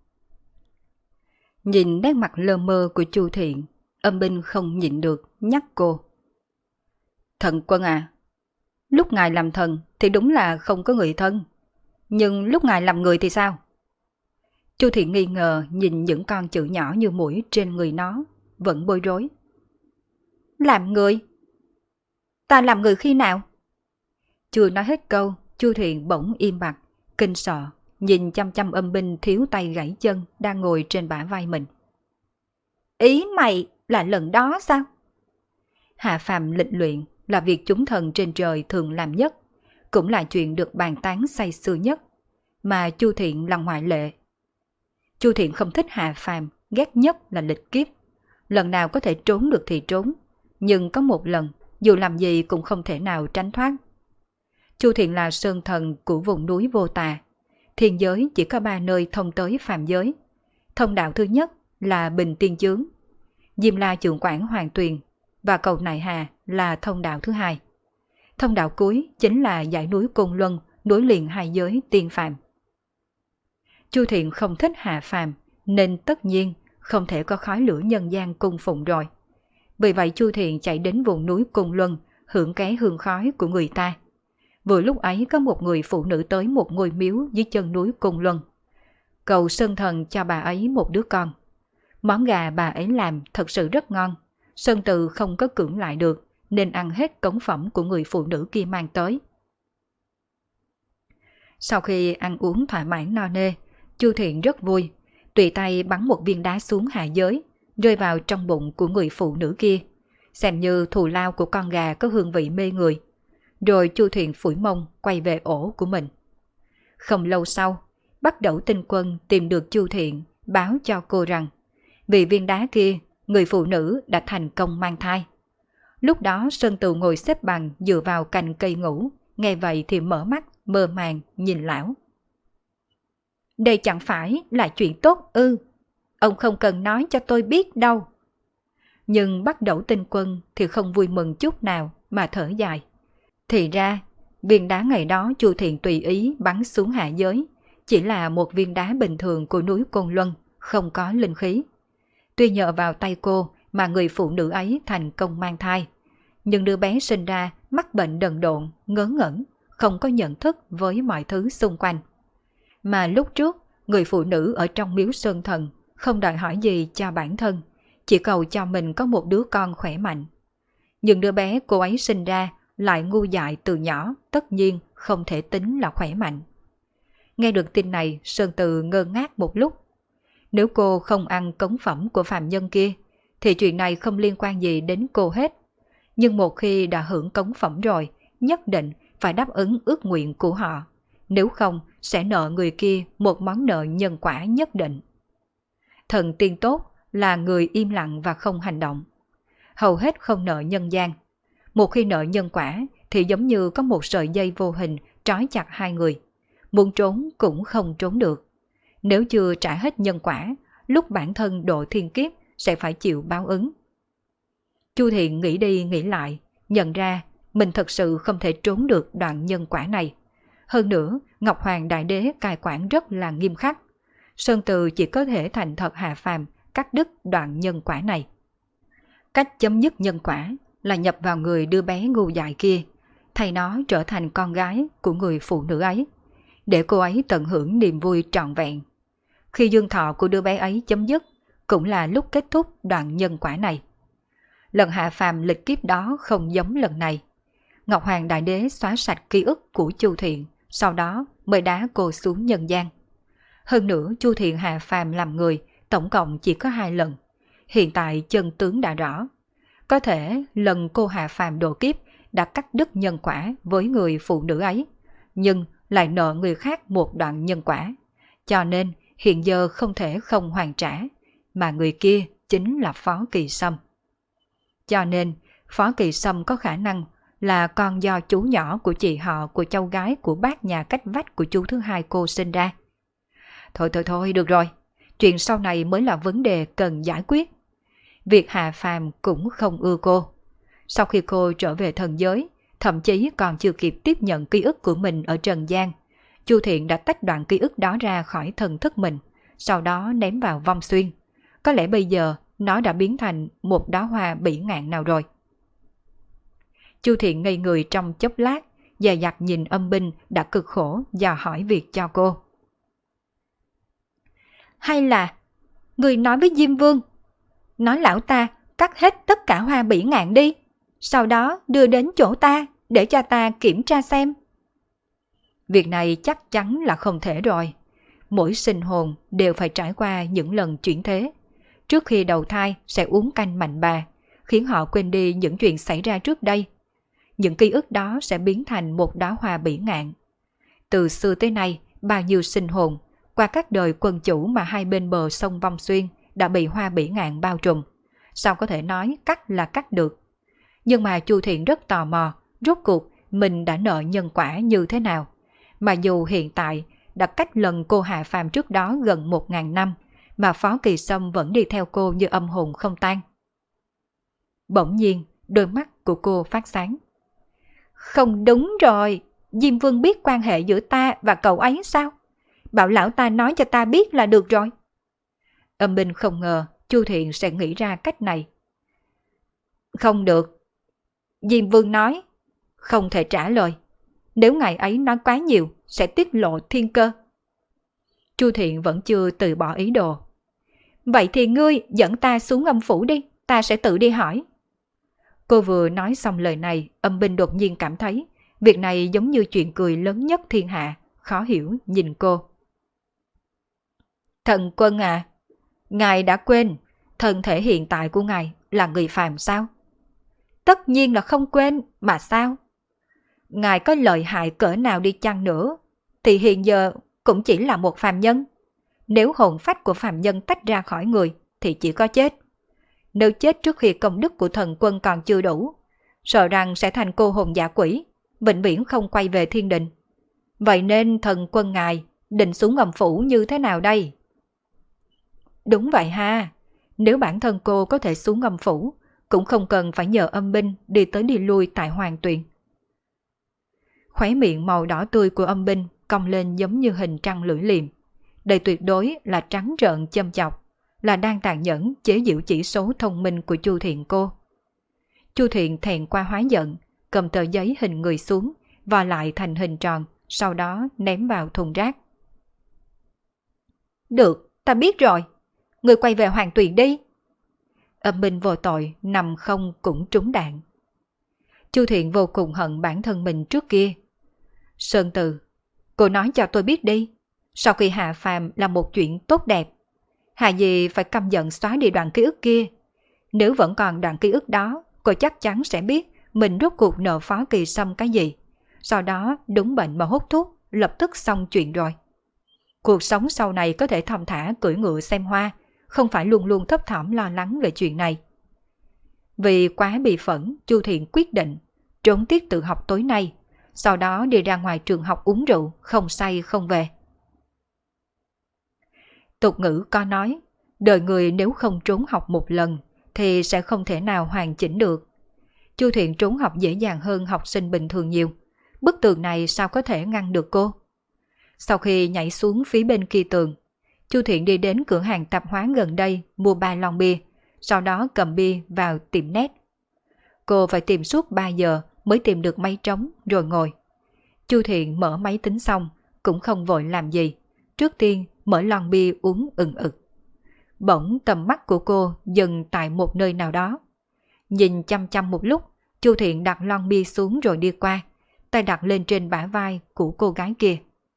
A: Nhìn nét mặt lơ mơ của Chu Thiện, âm binh không nhịn được nhắc cô. Thần quân à, lúc ngài làm thần thì đúng là không có người thân, nhưng lúc ngài làm người thì sao? Chu Thiện nghi ngờ nhìn những con chữ nhỏ như mũi trên người nó, vẫn bối rối. Làm người? Ta làm người khi nào? Chưa nói hết câu, Chu Thiện bỗng im bặt, kinh sợ, nhìn chăm chăm âm binh thiếu tay gãy chân đang ngồi trên bả vai mình. Ý mày là lần đó sao? Hạ phàm lịch luyện là việc chúng thần trên trời thường làm nhất, cũng là chuyện được bàn tán say sưa nhất, mà Chu Thiện là ngoại lệ. Chu Thiện không thích hạ phàm, ghét nhất là lịch kiếp. Lần nào có thể trốn được thì trốn, nhưng có một lần, dù làm gì cũng không thể nào tránh thoát. Chu Thiện là sơn thần của vùng núi Vô Tà. Thiên giới chỉ có 3 nơi thông tới phàm giới. Thông đạo thứ nhất là Bình Tiên Chướng, Diêm La Trượng Quản Hoàng Tuyền, và cầu Nại Hà là thông đạo thứ hai. Thông đạo cuối chính là dãy núi Côn Luân, nối liền hai giới tiên phàm. Chu Thiện không thích hạ phàm, nên tất nhiên không thể có khói lửa nhân gian cung phụng rồi. Vì vậy Chu Thiện chạy đến vùng núi Côn Luân, hưởng cái hương khói của người ta. Vừa lúc ấy có một người phụ nữ tới một ngôi miếu dưới chân núi Côn Luân, cầu sơn thần cho bà ấy một đứa con. Món gà bà ấy làm thật sự rất ngon. Sơn Từ không có cưỡng lại được, nên ăn hết cống phẩm của người phụ nữ kia mang tới. Sau khi ăn uống thỏa mãn no nê, Chu Thiện rất vui, tùy tay bắn một viên đá xuống hạ giới, rơi vào trong bụng của người phụ nữ kia, xem như thù lao của con gà có hương vị mê người. Rồi Chu Thiện phủi mông quay về ổ của mình. Không lâu sau, Bắc Đẩu Tinh Quân tìm được Chu Thiện, báo cho cô rằng vì viên đá kia, người phụ nữ đã thành công mang thai. Lúc đó Sơn Từ ngồi xếp bằng dựa vào cành cây ngủ, nghe vậy thì mở mắt, mơ màng nhìn lão. Đây chẳng phải là chuyện tốt ư? Ông không cần nói cho tôi biết đâu. Nhưng Bắc Đẩu Tinh Quân thì không vui mừng chút nào mà thở dài. Thì ra, viên đá ngày đó Chu Thiện tùy ý bắn xuống hạ giới, chỉ là một viên đá bình thường của núi Côn Luân, không có linh khí. Tuy nhờ vào tay cô mà người phụ nữ ấy thành công mang thai, nhưng đứa bé sinh ra mắc bệnh đần độn, ngớ ngẩn, không có nhận thức với mọi thứ xung quanh. Mà lúc trước, người phụ nữ ở trong miếu sơn thần không đòi hỏi gì cho bản thân, chỉ cầu cho mình có một đứa con khỏe mạnh. Nhưng đứa bé cô ấy sinh ra lại ngu dại từ nhỏ, tất nhiên không thể tính là khỏe mạnh. Nghe được tin này, Sơn Từ ngơ ngác một lúc. Nếu cô không ăn cống phẩm của phàm nhân kia, thì chuyện này không liên quan gì đến cô hết. Nhưng một khi đã hưởng cống phẩm rồi, nhất định phải đáp ứng ước nguyện của họ. Nếu không, sẽ nợ người kia một món nợ nhân quả nhất định. Thần tiên tốt là người im lặng và không hành động. Hầu hết không nợ nhân gian. Một khi nợ nhân quả thì giống như có một sợi dây vô hình trói chặt hai người. Muốn trốn cũng không trốn được. Nếu chưa trả hết nhân quả, lúc bản thân độ thiên kiếp sẽ phải chịu báo ứng. Chu Thiện nghĩ đi nghĩ lại, nhận ra mình thật sự không thể trốn được đoạn nhân quả này. Hơn nữa, Ngọc Hoàng Đại Đế cai quản rất là nghiêm khắc. Sơn Từ chỉ có thể thành thật hạ phàm, cắt đứt đoạn nhân quả này. Cách chấm dứt nhân quả là nhập vào người đứa bé ngu dại kia, thay nó trở thành con gái của người phụ nữ ấy, để cô ấy tận hưởng niềm vui trọn vẹn. Khi dương thọ của đứa bé ấy chấm dứt, cũng là lúc kết thúc đoạn nhân quả này. Lần hạ phàm lịch kiếp đó không giống lần này. Ngọc Hoàng Đại Đế xóa sạch ký ức của Chu Thiện, sau đó mới đá cô xuống nhân gian. Hơn nữa, Chu Thiện hạ phàm làm người tổng cộng chỉ có 2 lần. Hiện tại chân tướng đã rõ. Có thể lần cô hạ phàm độ kiếp đã cắt đứt nhân quả với người phụ nữ ấy, nhưng lại nợ người khác một đoạn nhân quả. Cho nên hiện giờ không thể không hoàn trả, mà người kia chính là Phó Kỳ Sâm. Cho nên Phó Kỳ Sâm có khả năng là con do chú nhỏ của chị họ của cháu gái của bác nhà cách vách của chú thứ hai cô sinh ra. Thôi, được rồi. Chuyện sau này mới là vấn đề cần giải quyết. Việc hạ phàm cũng không ưa cô. Sau khi cô trở về thần giới, thậm chí còn chưa kịp tiếp nhận ký ức của mình ở trần gian, Chu Thiện đã tách đoạn ký ức đó ra khỏi thần thức mình, sau đó ném vào vong xuyên. Có lẽ bây giờ nó đã biến thành một đóa hoa bỉ ngạn nào rồi. Chu Thiện ngây người trong chốc lát, dè dặt nhìn âm binh đã cực khổ dò hỏi việc cho cô. Hay là người nói với Diêm Vương, nói lão ta cắt hết tất cả hoa bỉ ngạn đi, sau đó đưa đến chỗ ta để cho ta kiểm tra xem. Việc này chắc chắn là không thể rồi. Mỗi sinh hồn đều phải trải qua những lần chuyển thế. Trước khi đầu thai sẽ uống canh mạnh bà, khiến họ quên đi những chuyện xảy ra trước đây. Những ký ức đó sẽ biến thành một đóa hoa bỉ ngạn. Từ xưa tới nay, bao nhiêu sinh hồn, qua các đời quân chủ mà hai bên bờ sông Vong Xuyên đã bị hoa bỉ ngạn bao trùm. Sao có thể nói cắt là cắt được? Nhưng mà Chu Thiện rất tò mò, rốt cuộc mình đã nợ nhân quả như thế nào? Mà dù hiện tại đã cách lần cô hạ phàm trước đó gần 1000 năm, mà Phó Kỳ Sâm vẫn đi theo cô như âm hồn không tan. Bỗng nhiên, đôi mắt của cô phát sáng. Không đúng rồi, Diêm Vương biết quan hệ giữa ta và cậu ấy sao? Bảo lão ta nói cho ta biết là được rồi. Âm binh không ngờ Chu Thiện sẽ nghĩ ra cách này. Không được. Diêm Vương nói, không thể trả lời. Nếu ngài ấy nói quá nhiều, sẽ tiết lộ thiên cơ. Chu Thiện vẫn chưa từ bỏ ý đồ. Vậy thì ngươi dẫn ta xuống âm phủ đi, ta sẽ tự đi hỏi. Cô vừa nói xong lời này, âm binh đột nhiên cảm thấy việc này giống như chuyện cười lớn nhất thiên hạ, khó hiểu nhìn cô. Thần Quân à, ngài đã quên thân thể hiện tại của ngài là người phàm sao? Tất nhiên là không quên, mà sao? Ngài có lợi hại cỡ nào đi chăng nữa, thì hiện giờ cũng chỉ là một phàm nhân. Nếu hồn phách của phàm nhân tách ra khỏi người thì chỉ có chết. Nếu chết trước khi công đức của thần quân còn chưa đủ, sợ rằng sẽ thành cô hồn giả quỷ, vĩnh viễn không quay về thiên đình. Vậy nên thần quân ngài định xuống âm phủ như thế nào đây? Đúng vậy ha, nếu bản thân cô có thể xuống âm phủ, cũng không cần phải nhờ âm binh đi tới đi lui tại Hoàng Tuyền. Khóe miệng màu đỏ tươi của âm binh cong lên giống như hình trăng lưỡi liềm. Đây tuyệt đối là trắng trợn châm chọc, là đang tàn nhẫn chế giễu chỉ số thông minh của Chu Thiện cô. Chu Thiện thẹn qua hóa giận, cầm tờ giấy hình người xuống, vò lại thành hình tròn, sau đó ném vào thùng rác. Được, ta biết rồi. Người quay về Hoàng Tuyền đi. Âm binh vô tội, nằm không cũng trúng đạn. Chu Thiện vô cùng hận bản thân mình trước kia. Sơn Từ, cô nói cho tôi biết đi. Sau khi hạ phàm là một chuyện tốt đẹp, hà gì phải căm giận xóa đi đoạn ký ức kia. Nếu vẫn còn đoạn ký ức đó, cô chắc chắn sẽ biết mình rốt cuộc nợ Phó Kỳ Sâm cái gì. Sau đó đúng bệnh mà hút thuốc, lập tức xong chuyện rồi. Cuộc sống sau này có thể thong thả cưỡi ngựa xem hoa, không phải luôn luôn thấp thỏm lo lắng về chuyện này. Vì quá bị phẫn, Chu Thiện quyết định trốn tiết tự học tối nay, sau đó đi ra ngoài trường học uống rượu, không say không về. Tục ngữ có nói, đời người nếu không trốn học một lần thì sẽ không thể nào hoàn chỉnh được. Chu Thiện trốn học dễ dàng hơn học sinh bình thường nhiều. Bức tường này sao có thể ngăn được cô? Sau khi nhảy xuống phía bên kia tường, Chu Thiện đi đến cửa hàng tạp hóa gần đây mua 3 lon bia, sau đó cầm bia vào tiệm net. Cô phải tìm suốt 3 giờ mới tìm được máy trống rồi ngồi. Chu Thiện mở máy tính xong cũng không vội làm gì. Trước tiên mở lon bia uống ừng ực. Bỗng tầm mắt của cô dừng tại một nơi nào đó. Nhìn chăm chăm một lúc, Chu Thiện đặt lon bia xuống rồi đi qua, tay đặt lên trên bả vai của cô gái kia.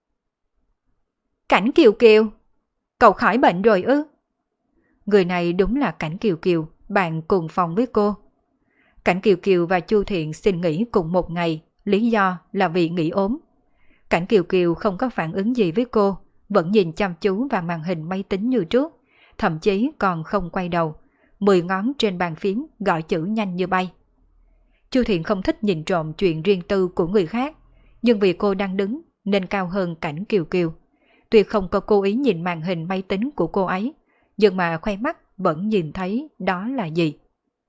A: Cảnh Kiều Kiều, cậu khỏi bệnh rồi ư? Người này đúng là Cảnh Kiều Kiều, bạn cùng phòng với cô. Cảnh Kiều Kiều và Chu Thiện xin nghỉ cùng một ngày, lý do là vì nghỉ ốm. Cảnh Kiều Kiều không có phản ứng gì với cô, vẫn nhìn chăm chú vào màn hình máy tính như trước, thậm chí còn không quay đầu, 10 ngón trên bàn phím gọi chữ nhanh như bay. Chu Thiện không thích nhìn trộm chuyện riêng tư của người khác, nhưng vì cô đang đứng nên cao hơn Cảnh Kiều Kiều. Tuy không có cố ý nhìn màn hình máy tính của cô ấy, nhưng mà khoe mắt vẫn nhìn thấy đó là gì.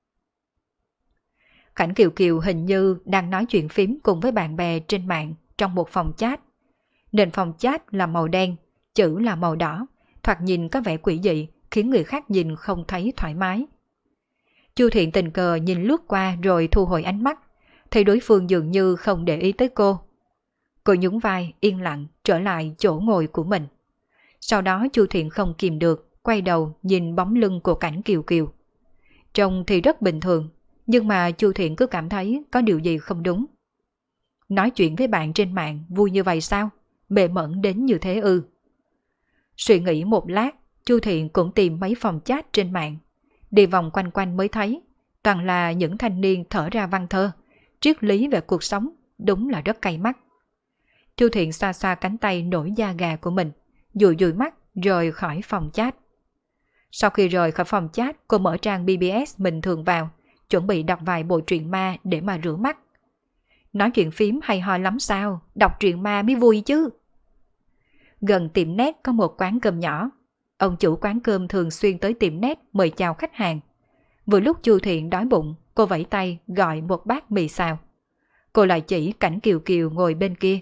A: Cảnh Kiều Kiều hình như đang nói chuyện phím cùng với bạn bè trên mạng trong một phòng chat. Nền phòng chat là màu đen, chữ là màu đỏ, thoạt nhìn có vẻ quỷ dị, khiến người khác nhìn không thấy thoải mái. Chu Thiện tình cờ nhìn lướt qua rồi thu hồi ánh mắt, thấy đối phương dường như không để ý tới cô. Cô nhún vai, yên lặng trở lại chỗ ngồi của mình. Sau đó Chu Thiện không kìm được, quay đầu nhìn bóng lưng của Cảnh Kiều Kiều. Trông thì rất bình thường, nhưng mà Chu Thiện cứ cảm thấy có điều gì không đúng. Nói chuyện với bạn trên mạng vui như vậy sao? Mê mẩn đến như thế ư? Suy nghĩ một lát, Chu Thiện cũng tìm mấy phòng chat trên mạng. Đi vòng quanh quanh mới thấy, toàn là những thanh niên thở ra văn thơ, triết lý về cuộc sống, đúng là rất cay mắt. Chu Thiện xoa xoa cánh tay nổi da gà của mình, dụi dụi mắt rồi khỏi phòng chat. Sau khi rời khỏi phòng chat, cô mở trang BBS mình thường vào, chuẩn bị đọc vài bộ truyện ma để mà rửa mắt. Nói chuyện phím hay ho lắm sao, đọc truyện ma mới vui chứ. Gần tiệm net có một quán cơm nhỏ. Ông chủ quán cơm thường xuyên tới tiệm net mời chào khách hàng. Vừa lúc Chu Thiện đói bụng, cô vẫy tay gọi một bát mì xào. Cô lại chỉ Cảnh Kiều Kiều ngồi bên kia.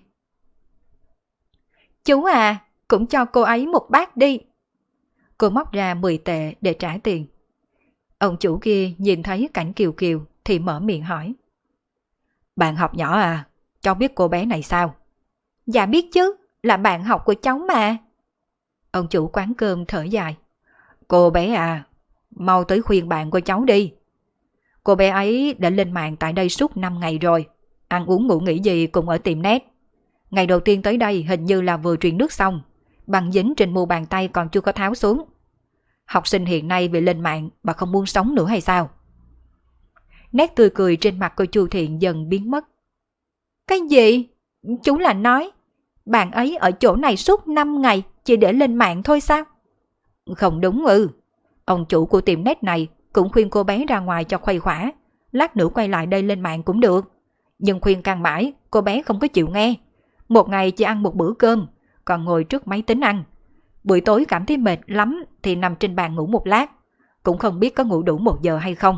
A: Chú à, cũng cho cô ấy một bát đi. Cô móc ra 10 tệ để trả tiền. Ông chủ kia nhìn thấy Cảnh Kiều Kiều thì mở miệng hỏi. Bạn học nhỏ à, cháu biết cô bé này sao? Dạ biết chứ, là bạn học của cháu mà. Ông chủ quán cơm thở dài. Cô bé à, mau tới khuyên bạn của cháu đi. Cô bé ấy đã lên mạng tại đây suốt 5 ngày rồi, ăn uống ngủ nghỉ gì cũng ở tiệm net. Ngày đầu tiên tới đây hình như là vừa truyền nước xong, băng dính trên mu bàn tay còn chưa có tháo xuống. Học sinh hiện nay vì lên mạng mà không muốn sống nữa hay sao? Nét tươi cười trên mặt cô Chu Thiện dần biến mất. Cái gì? Chú là nói bạn ấy ở chỗ này suốt 5 ngày chỉ để lên mạng thôi sao? Không đúng ư. Ông chủ của tiệm net này cũng khuyên cô bé ra ngoài cho khuây khỏa, lát nữa quay lại đây lên mạng cũng được. Nhưng khuyên can mãi, cô bé không có chịu nghe. Một ngày chỉ ăn một bữa cơm, còn ngồi trước máy tính ăn. Buổi tối cảm thấy mệt lắm thì nằm trên bàn ngủ một lát, cũng không biết có ngủ đủ 1 giờ hay không.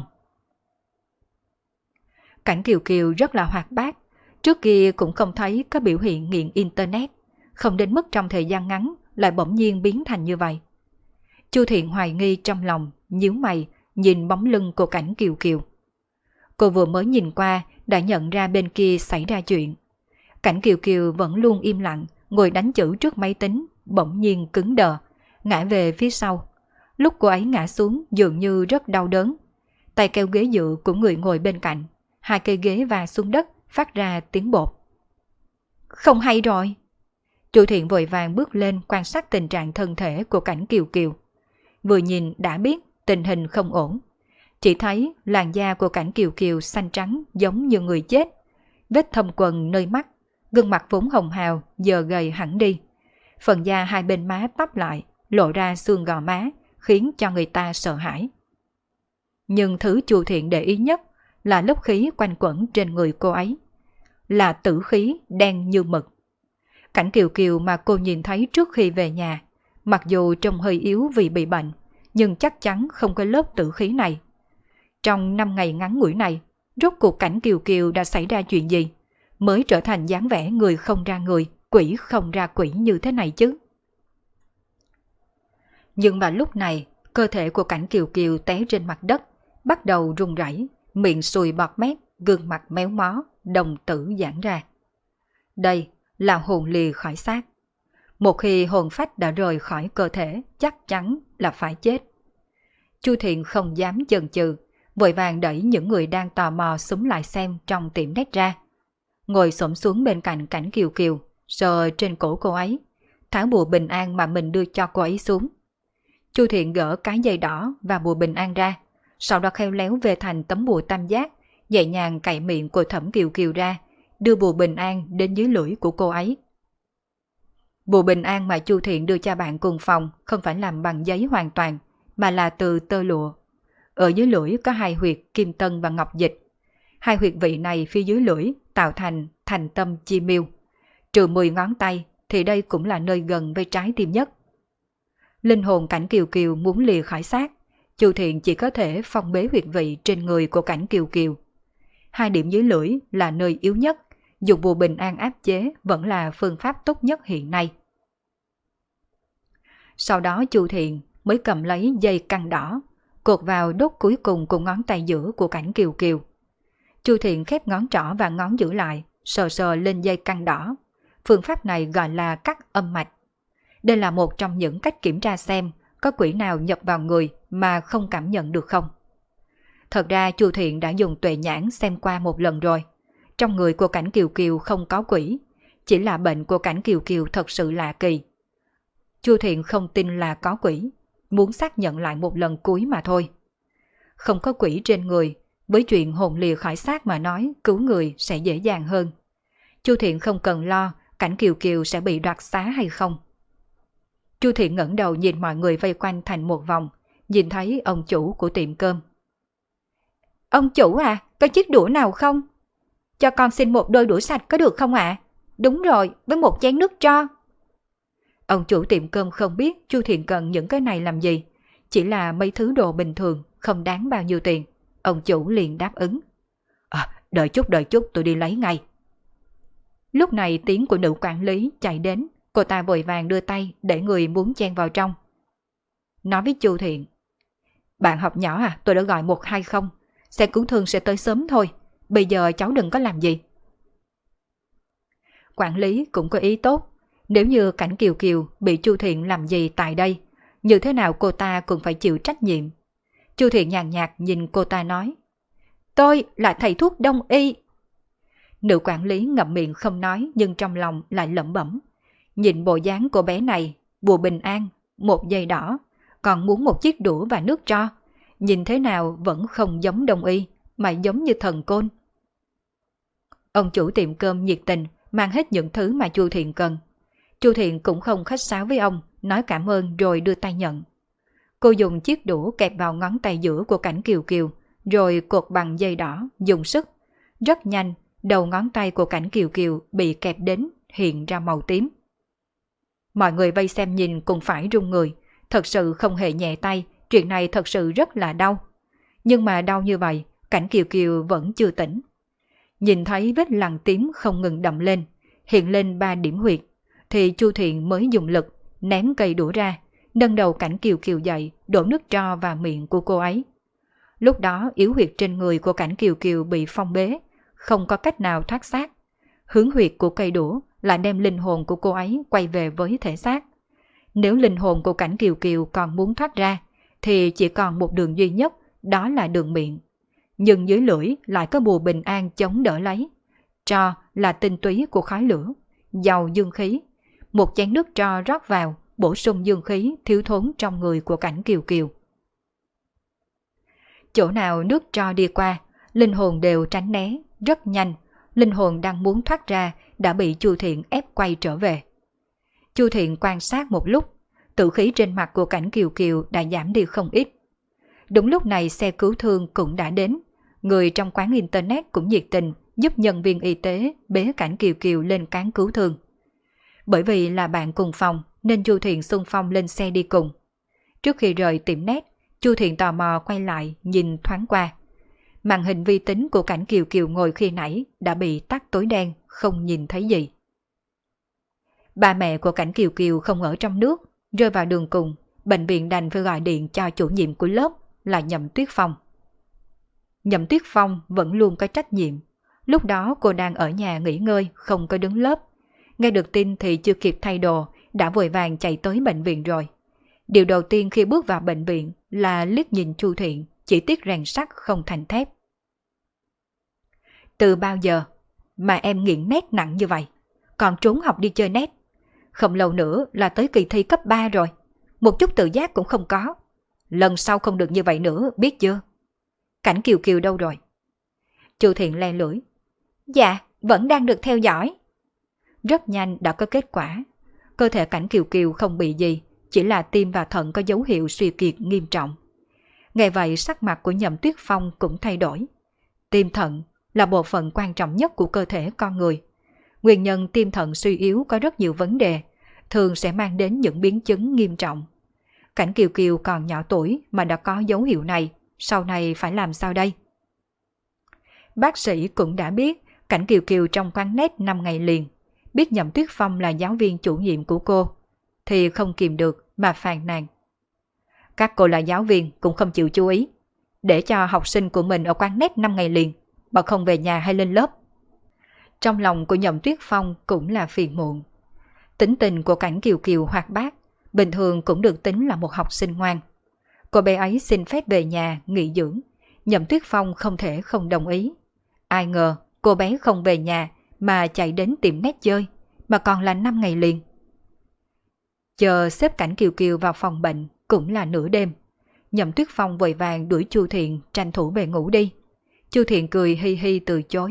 A: Cảnh Kiều Kiều rất là hoạt bát, trước kia cũng không thấy có biểu hiện nghiện internet, không đến mức trong thời gian ngắn lại bỗng nhiên biến thành như vậy. Chu Thiện hoài nghi trong lòng, nhíu mày nhìn bóng lưng của Cảnh Kiều Kiều. Cô vừa mới nhìn qua đã nhận ra bên kia xảy ra chuyện. Cảnh Kiều Kiều vẫn luôn im lặng, ngồi đánh chữ trước máy tính, bỗng nhiên cứng đờ, ngã về phía sau. Lúc cô ấy ngã xuống dường như rất đau đớn. Tay kéo ghế dựa của người ngồi bên cạnh, 2 cây ghế va xuống đất phát ra tiếng bột. Không hay rồi. Chu Thiện vội vàng bước lên quan sát tình trạng thân thể của Cảnh Kiều Kiều. Vừa nhìn đã biết tình hình không ổn. Chỉ thấy làn da của Cảnh Kiều Kiều xanh trắng giống như người chết. Vết thâm quầng nơi mắt, gương mặt vốn hồng hào giờ gầy hẳn đi. Phần da hai bên má tắp lại, lộ ra xương gò má, khiến cho người ta sợ hãi. Nhưng thứ Chu Thiện để ý nhất là lớp khí quanh quẩn trên người cô ấy. Là tử khí đen như mực. Cảnh Kiều Kiều mà cô nhìn thấy trước khi về nhà, mặc dù trông hơi yếu vì bị bệnh, nhưng chắc chắn không có lớp tử khí này. Trong 5 ngày ngắn ngủi này, rốt cuộc Cảnh Kiều Kiều đã xảy ra chuyện gì, mới trở thành dáng vẻ người không ra người, quỷ không ra quỷ như thế này chứ? Nhưng mà lúc này, cơ thể của Cảnh Kiều Kiều té trên mặt đất, bắt đầu run rẩy, miệng sùi bọt mép, gương mặt méo mó, đồng tử giãn ra. Đây là hồn lìa khỏi xác. Một khi hồn phách đã rời khỏi cơ thể, chắc chắn là phải chết. Chu Thiện không dám chần chừ, vội vàng đẩy những người đang tò mò xúm lại xem trong tiệm nét ra. Ngồi xổm xuống bên cạnh Cảnh Kiều Kiều, sờ trên cổ cô ấy, tháo bùa bình an mà mình đưa cho cô ấy xuống. Chu Thiện gỡ cái dây đỏ và bùa bình an ra, sau đó khéo léo về thành tấm bùa tam giác, nhẹ nhàng cạy miệng của Thẩm Kiều Kiều ra, đưa bùa bình an đến dưới lưỡi của cô ấy. Bùa bình an mà Chu Thiện đưa cho bạn cùng phòng không phải làm bằng giấy hoàn toàn, mà là từ tơ lụa. Ở dưới lưỡi có 2 huyệt kim tân và ngọc dịch. 2 huyệt vị này phía dưới lưỡi tạo thành thành tâm chi miêu. Trừ 10 ngón tay thì đây cũng là nơi gần với trái tim nhất. Linh hồn Cảnh Kiều Kiều muốn lìa khỏi xác, Chu Thiện chỉ có thể phong bế huyệt vị trên người của Cảnh Kiều Kiều. 2 điểm dưới lưỡi là nơi yếu nhất, dùng bùa bình an áp chế vẫn là phương pháp tốt nhất hiện nay. Sau đó Chu Thiện mới cầm lấy dây căng đỏ, cột vào đốt cuối cùng của ngón tay giữa của Cảnh Kiều Kiều. Chu Thiện khép ngón trỏ và ngón giữa lại, sờ sờ lên dây căng đỏ. Phương pháp này gọi là cắt âm mạch. Đây là một trong những cách kiểm tra xem có quỷ nào nhập vào người mà không cảm nhận được không. Thật ra Chu Thiện đã dùng tuệ nhãn xem qua một lần rồi. Trong người của Cảnh Kiều Kiều không có quỷ, chỉ là bệnh của Cảnh Kiều Kiều thật sự lạ kỳ. Chu Thiện không tin là có quỷ, muốn xác nhận lại một lần cuối mà thôi. Không có quỷ trên người, với chuyện hồn lìa khỏi xác mà nói cứu người sẽ dễ dàng hơn. Chu Thiện không cần lo Cảnh Kiều Kiều sẽ bị đoạt xá hay không. Chu Thiện ngẩng đầu nhìn mọi người vây quanh thành một vòng, nhìn thấy ông chủ của tiệm cơm. Ông chủ à, có chiếc đũa nào không? Cho con xin một đôi đũa sạch có được không ạ? Đúng rồi, với một chén nước cho. Ông chủ tiệm cơm không biết Chu Thiện cần những cái này làm gì, chỉ là mấy thứ đồ bình thường, không đáng bao nhiêu tiền. Ông chủ liền đáp ứng. Đợi chút tôi đi lấy ngay. Lúc này tiếng của nữ quản lý chạy đến, cô ta vội vàng đưa tay để người muốn chen vào trong. Nói với Chu Thiện. Bạn học nhỏ à, tôi đã gọi 120, xe cứu thương sẽ tới sớm thôi, bây giờ cháu đừng có làm gì. Quản lý cũng có ý tốt, nếu như Cảnh Kiều Kiều bị Chu Thiện làm gì tại đây, như thế nào cô ta cũng phải chịu trách nhiệm. Chu Thiện nhàn nhạt nhìn cô ta nói. Tôi là thầy thuốc đông y. Nữ quản lý ngậm miệng không nói nhưng trong lòng lại lẩm bẩm. Nhìn bộ dáng cô bé này, bùa bình an, một dây đỏ, còn muốn một chiếc đũa và nước tro. Nhìn thế nào vẫn không giống đông y, mà giống như thần côn. Ông chủ tiệm cơm nhiệt tình mang hết những thứ mà Chu Thiện cần. Chu Thiện cũng không khách sáo với ông, nói cảm ơn rồi đưa tay nhận. Cô dùng chiếc đũa kẹp vào ngón tay giữa của Cảnh Kiều Kiều, rồi cột bằng dây đỏ, dùng sức. Rất nhanh, đầu ngón tay của Cảnh Kiều Kiều bị kẹp đến, hiện ra màu tím. Mọi người vây xem nhìn cũng phải run người, thật sự không hề nhẹ tay, chuyện này thật sự rất là đau. Nhưng mà đau như vậy, Cảnh Kiều Kiều vẫn chưa tỉnh. Nhìn thấy vết lằn tím không ngừng đậm lên, hiện lên 3 điểm huyệt, thì Chu Thiện mới dùng lực ném cây đũa ra, nâng đầu Cảnh Kiều Kiều dậy, đổ nước tro vào miệng của cô ấy. Lúc đó yếu huyệt trên người của Cảnh Kiều Kiều bị phong bế, không có cách nào thoát xác. Hướng huyệt của cây đũa là đem linh hồn của cô ấy quay về với thể xác. Nếu linh hồn của Cảnh Kiều Kiều còn muốn thoát ra, thì chỉ còn một đường duy nhất, đó là đường miệng. Nhưng dưới lưỡi lại có bùa bình an chống đỡ lấy. Tro là tinh túy của khói lửa, giàu dương khí. Một chén nước tro rót vào, bổ sung dương khí thiếu thốn trong người của Cảnh Kiều Kiều. Chỗ nào nước tro đi qua, linh hồn đều tránh né, rất nhanh. Linh hồn đang muốn thoát ra đã bị Chu Thiện ép quay trở về. Chu Thiện quan sát một lúc, tử khí trên mặt của Cảnh Kiều Kiều đã giảm đi không ít. Đúng lúc này xe cứu thương cũng đã đến. Người trong quán internet cũng nhiệt tình giúp nhân viên y tế bế Cảnh Kiều Kiều lên cán cứu thương. Bởi vì là bạn cùng phòng nên Chu Thiện xung phong lên xe đi cùng. Trước khi rời tiệm net, Chu Thiện tò mò quay lại nhìn thoáng qua. Màn hình vi tính của Cảnh Kiều Kiều ngồi khi nãy đã bị tắt tối đen, không nhìn thấy gì. Ba mẹ của Cảnh Kiều Kiều không ở trong nước, rơi vào đường cùng, bệnh viện đành phải gọi điện cho chủ nhiệm của lớp là Nhậm Tuyết Phong. Nhậm Tuyết Phong vẫn luôn có trách nhiệm. Lúc đó cô đang ở nhà nghỉ ngơi, không có đứng lớp. Nghe được tin thì chưa kịp thay đồ, đã vội vàng chạy tới bệnh viện rồi. Điều đầu tiên khi bước vào bệnh viện là liếc nhìn Chu Thiện, chỉ tiếc rèn sắt không thành thép. Từ bao giờ mà em nghiện nét nặng như vậy, còn trốn học đi chơi nét? Không lâu nữa là tới kỳ thi cấp 3 rồi, một chút tự giác cũng không có. Lần sau không được như vậy nữa, biết chưa? Cảnh Kiều Kiều đâu rồi? Chu Thiện le lưỡi. Dạ, vẫn đang được theo dõi. Rất nhanh đã có kết quả. Cơ thể Cảnh Kiều Kiều không bị gì, chỉ là tim và thận có dấu hiệu suy kiệt nghiêm trọng. Ngày vậy sắc mặt của Nhậm Tuyết Phong cũng thay đổi. Tim thận là bộ phận quan trọng nhất của cơ thể con người. Nguyên nhân tim thận suy yếu có rất nhiều vấn đề, thường sẽ mang đến những biến chứng nghiêm trọng. Cảnh Kiều Kiều còn nhỏ tuổi mà đã có dấu hiệu này, sau này phải làm sao đây? Bác sĩ cũng đã biết Cảnh Kiều Kiều trong quán net 5 ngày liền, biết Nhậm Tuyết Phong là giáo viên chủ nhiệm của cô, thì không kìm được mà phàn nàn. Các cô là giáo viên cũng không chịu chú ý, để cho học sinh của mình ở quán net 5 ngày liền, mà không về nhà hay lên lớp. Trong lòng của Nhậm Tuyết Phong cũng là phiền muộn. Tính tình của Cảnh Kiều Kiều hoạt bát, bình thường cũng được tính là một học sinh ngoan. Cô bé ấy xin phép về nhà nghỉ dưỡng, Nhậm Tuyết Phong không thể không đồng ý. Ai ngờ cô bé không về nhà mà chạy đến tiệm net chơi, mà còn là 5 ngày liền. Chờ xếp Cảnh Kiều Kiều vào phòng bệnh cũng là nửa đêm. Nhậm Tuyết Phong vội vàng đuổi Chu Thiện tranh thủ về ngủ đi. Chu Thiện cười hi hi từ chối.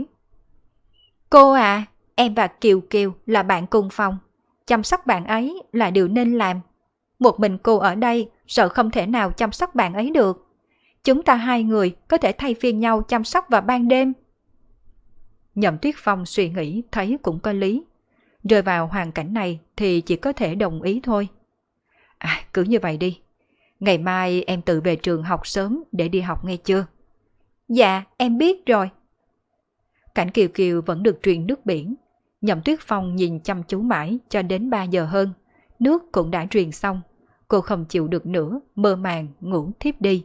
A: Cô à, em và Kiều Kiều là bạn cùng phòng, chăm sóc bạn ấy là điều nên làm. Một mình cô ở đây sợ không thể nào chăm sóc bạn ấy được. Chúng ta hai người có thể thay phiên nhau chăm sóc vào ban đêm. Nhậm Tuyết Phong suy nghĩ thấy cũng có lý. Rơi vào hoàn cảnh này thì chỉ có thể đồng ý thôi. Cứ như vậy đi. Ngày mai em tự về trường học sớm để đi học nghe chưa? Dạ, em biết rồi. Cảnh Kiều Kiều vẫn được truyền nước biển. Nhậm Tuyết Phong nhìn chăm chú mãi cho đến 3 giờ hơn. Nước cũng đã truyền xong. Cô không chịu được nữa, mơ màng ngủ thiếp đi.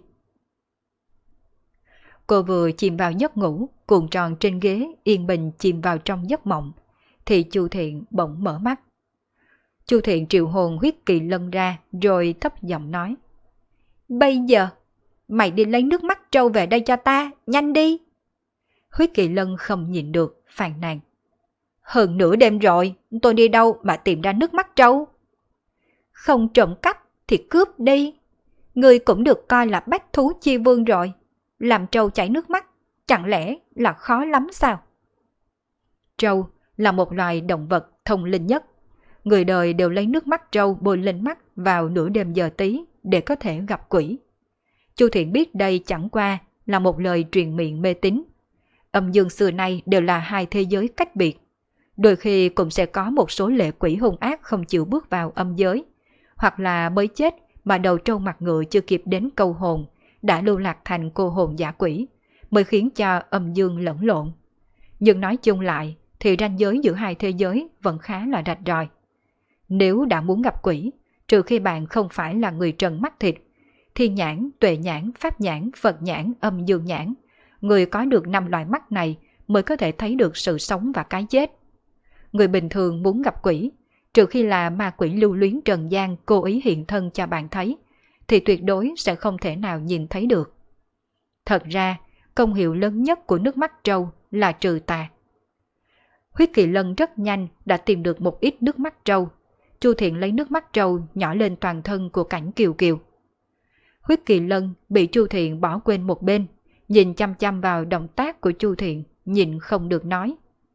A: Cô vừa chìm vào giấc ngủ, cuộn tròn trên ghế, yên bình chìm vào trong giấc mộng, thì Chu Thiện bỗng mở mắt. Chu Thiện triệu hồn huyết kỳ lân ra, rồi thấp giọng nói. Bây giờ, mày đi lấy nước mắt trâu về đây cho ta, nhanh đi. Huyết kỳ lân không nhịn được, phàn nàn. Hơn nửa đêm rồi, tôi đi đâu mà tìm ra nước mắt trâu? Không trộm cắp thì cướp đi. Người cũng được coi là bách thú chi vương rồi. Làm trâu chảy nước mắt, chẳng lẽ là khó lắm sao? Trâu là một loài động vật thông linh nhất. Người đời đều lấy nước mắt trâu bôi lên mắt vào nửa đêm giờ tí để có thể gặp quỷ. Chu Thiện biết đây chẳng qua là một lời truyền miệng mê tín. Âm dương xưa nay đều là hai thế giới cách biệt. Đôi khi cũng sẽ có một số lệ quỷ hung ác không chịu bước vào âm giới, hoặc là mới chết mà đầu trâu mặt ngựa chưa kịp đến câu hồn, đã lưu lạc thành cô hồn giả quỷ, mới khiến cho âm dương lẫn lộn. Nhưng nói chung lại thì ranh giới giữa hai thế giới vẫn khá là rạch ròi. Nếu đã muốn gặp quỷ, trừ khi bạn không phải là người trần mắt thịt, thiên nhãn, tuệ nhãn, pháp nhãn, Phật nhãn, âm dương nhãn, người có được 5 loại mắt này mới có thể thấy được sự sống và cái chết. Người bình thường muốn gặp quỷ, trừ khi là ma quỷ lưu luyến trần gian cố ý hiện thân cho bạn thấy, thì tuyệt đối sẽ không thể nào nhìn thấy được. Thật ra, công hiệu lớn nhất của nước mắt trâu là trừ tà. Huyết Kỳ Lân rất nhanh đã tìm được một ít nước mắt trâu. Chu Thiện lấy nước mắt trâu nhỏ lên toàn thân của Cảnh Kiều Kiều. Huyết Kỳ Lân bị Chu Thiện bỏ quên một bên, nhìn chăm chăm vào động tác của Chu Thiện, nhìn không được nói.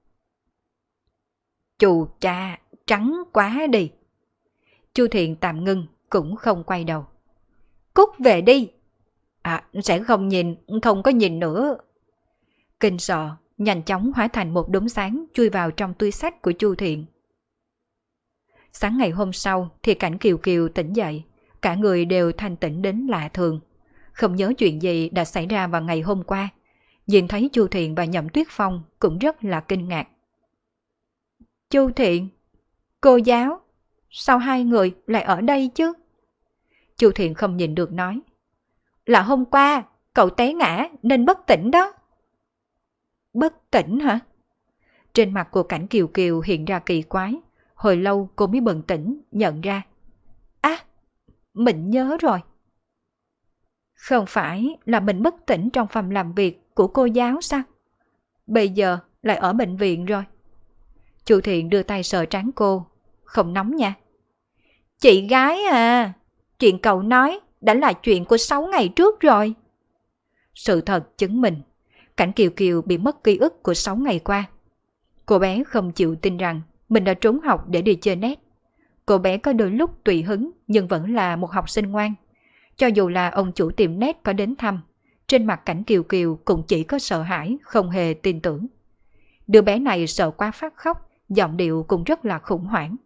A: Chù cha, trắng quá đi. Chu Thiện tạm ngưng, cũng không quay đầu. Cút về đi. Sẽ không nhìn, không có nhìn nữa. Kinh sợ, nhanh chóng hóa thành một đốm sáng chui vào trong túi xách của Chu Thiện. Sáng ngày hôm sau thì Cảnh Kiều Kiều tỉnh dậy, cả người đều thanh tĩnh đến lạ thường. Không nhớ chuyện gì đã xảy ra vào ngày hôm qua. Nhìn thấy Chu Thiện và Nhậm Tuyết Phong cũng rất là kinh ngạc. Chu Thiện, cô giáo, sao hai người lại ở đây chứ? Chu Thiện không nhìn được nói. Là hôm qua, cậu té ngã nên bất tỉnh đó. Bất tỉnh hả? Trên mặt của Cảnh Kiều Kiều hiện ra kỳ quái. Hồi lâu cô mới bừng tỉnh, nhận ra. Mình nhớ rồi. Không phải là mình bất tỉnh trong phòng làm việc của cô giáo sao? Bây giờ lại ở bệnh viện rồi. Chu Thiện đưa tay sờ trán cô. Không nóng nha. Chị gái à, chuyện cậu nói đã là chuyện của 6 ngày trước rồi. Sự thật chứng minh Cảnh Kiều Kiều bị mất ký ức của 6 ngày qua. Cô bé không chịu tin rằng mình đã trốn học để đi chơi net. Cô bé có đôi lúc tùy hứng nhưng vẫn là một học sinh ngoan. Cho dù là ông chủ tiệm net có đến thăm, trên mặt Cảnh Kiều Kiều cũng chỉ có sợ hãi, không hề tin tưởng. Đứa bé này sợ quá phát khóc, giọng điệu cũng rất là khủng hoảng.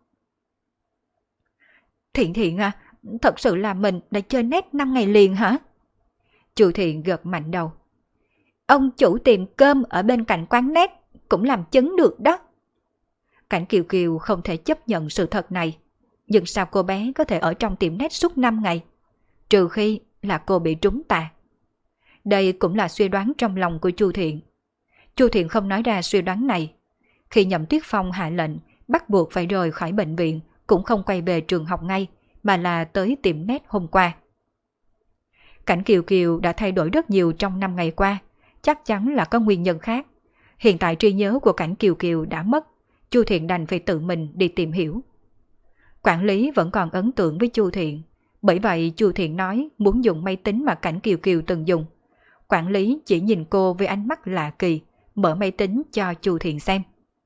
A: Thiện Thiện à, thật sự là mình đã chơi net 5 ngày liền hả? Chu Thiện gật mạnh đầu. Ông chủ tiệm cơm ở bên cạnh quán net cũng làm chứng được đó. Cảnh Kiều Kiều không thể chấp nhận sự thật này. Nhưng sao cô bé có thể ở trong tiệm net suốt 5 ngày? Trừ khi là cô bị trúng tà. Đây cũng là suy đoán trong lòng của Chu Thiện. Chu Thiện không nói ra suy đoán này. Khi Nhậm Tuyết Phong hạ lệnh bắt buộc phải rời khỏi bệnh viện, cũng không quay về trường học ngay, mà là tới tiệm net hôm qua. Cảnh Kiều Kiều đã thay đổi rất nhiều trong 5 ngày qua, chắc chắn là có nguyên nhân khác. Hiện tại trí nhớ của Cảnh Kiều Kiều đã mất, Chu Thiện đành phải tự mình đi tìm hiểu. Quản lý vẫn còn ấn tượng với Chu Thiện, bởi vậy Chu Thiện nói muốn dùng máy tính mà Cảnh Kiều Kiều từng dùng. Quản lý chỉ nhìn cô với ánh mắt lạ kỳ, mở máy tính cho Chu Thiện xem.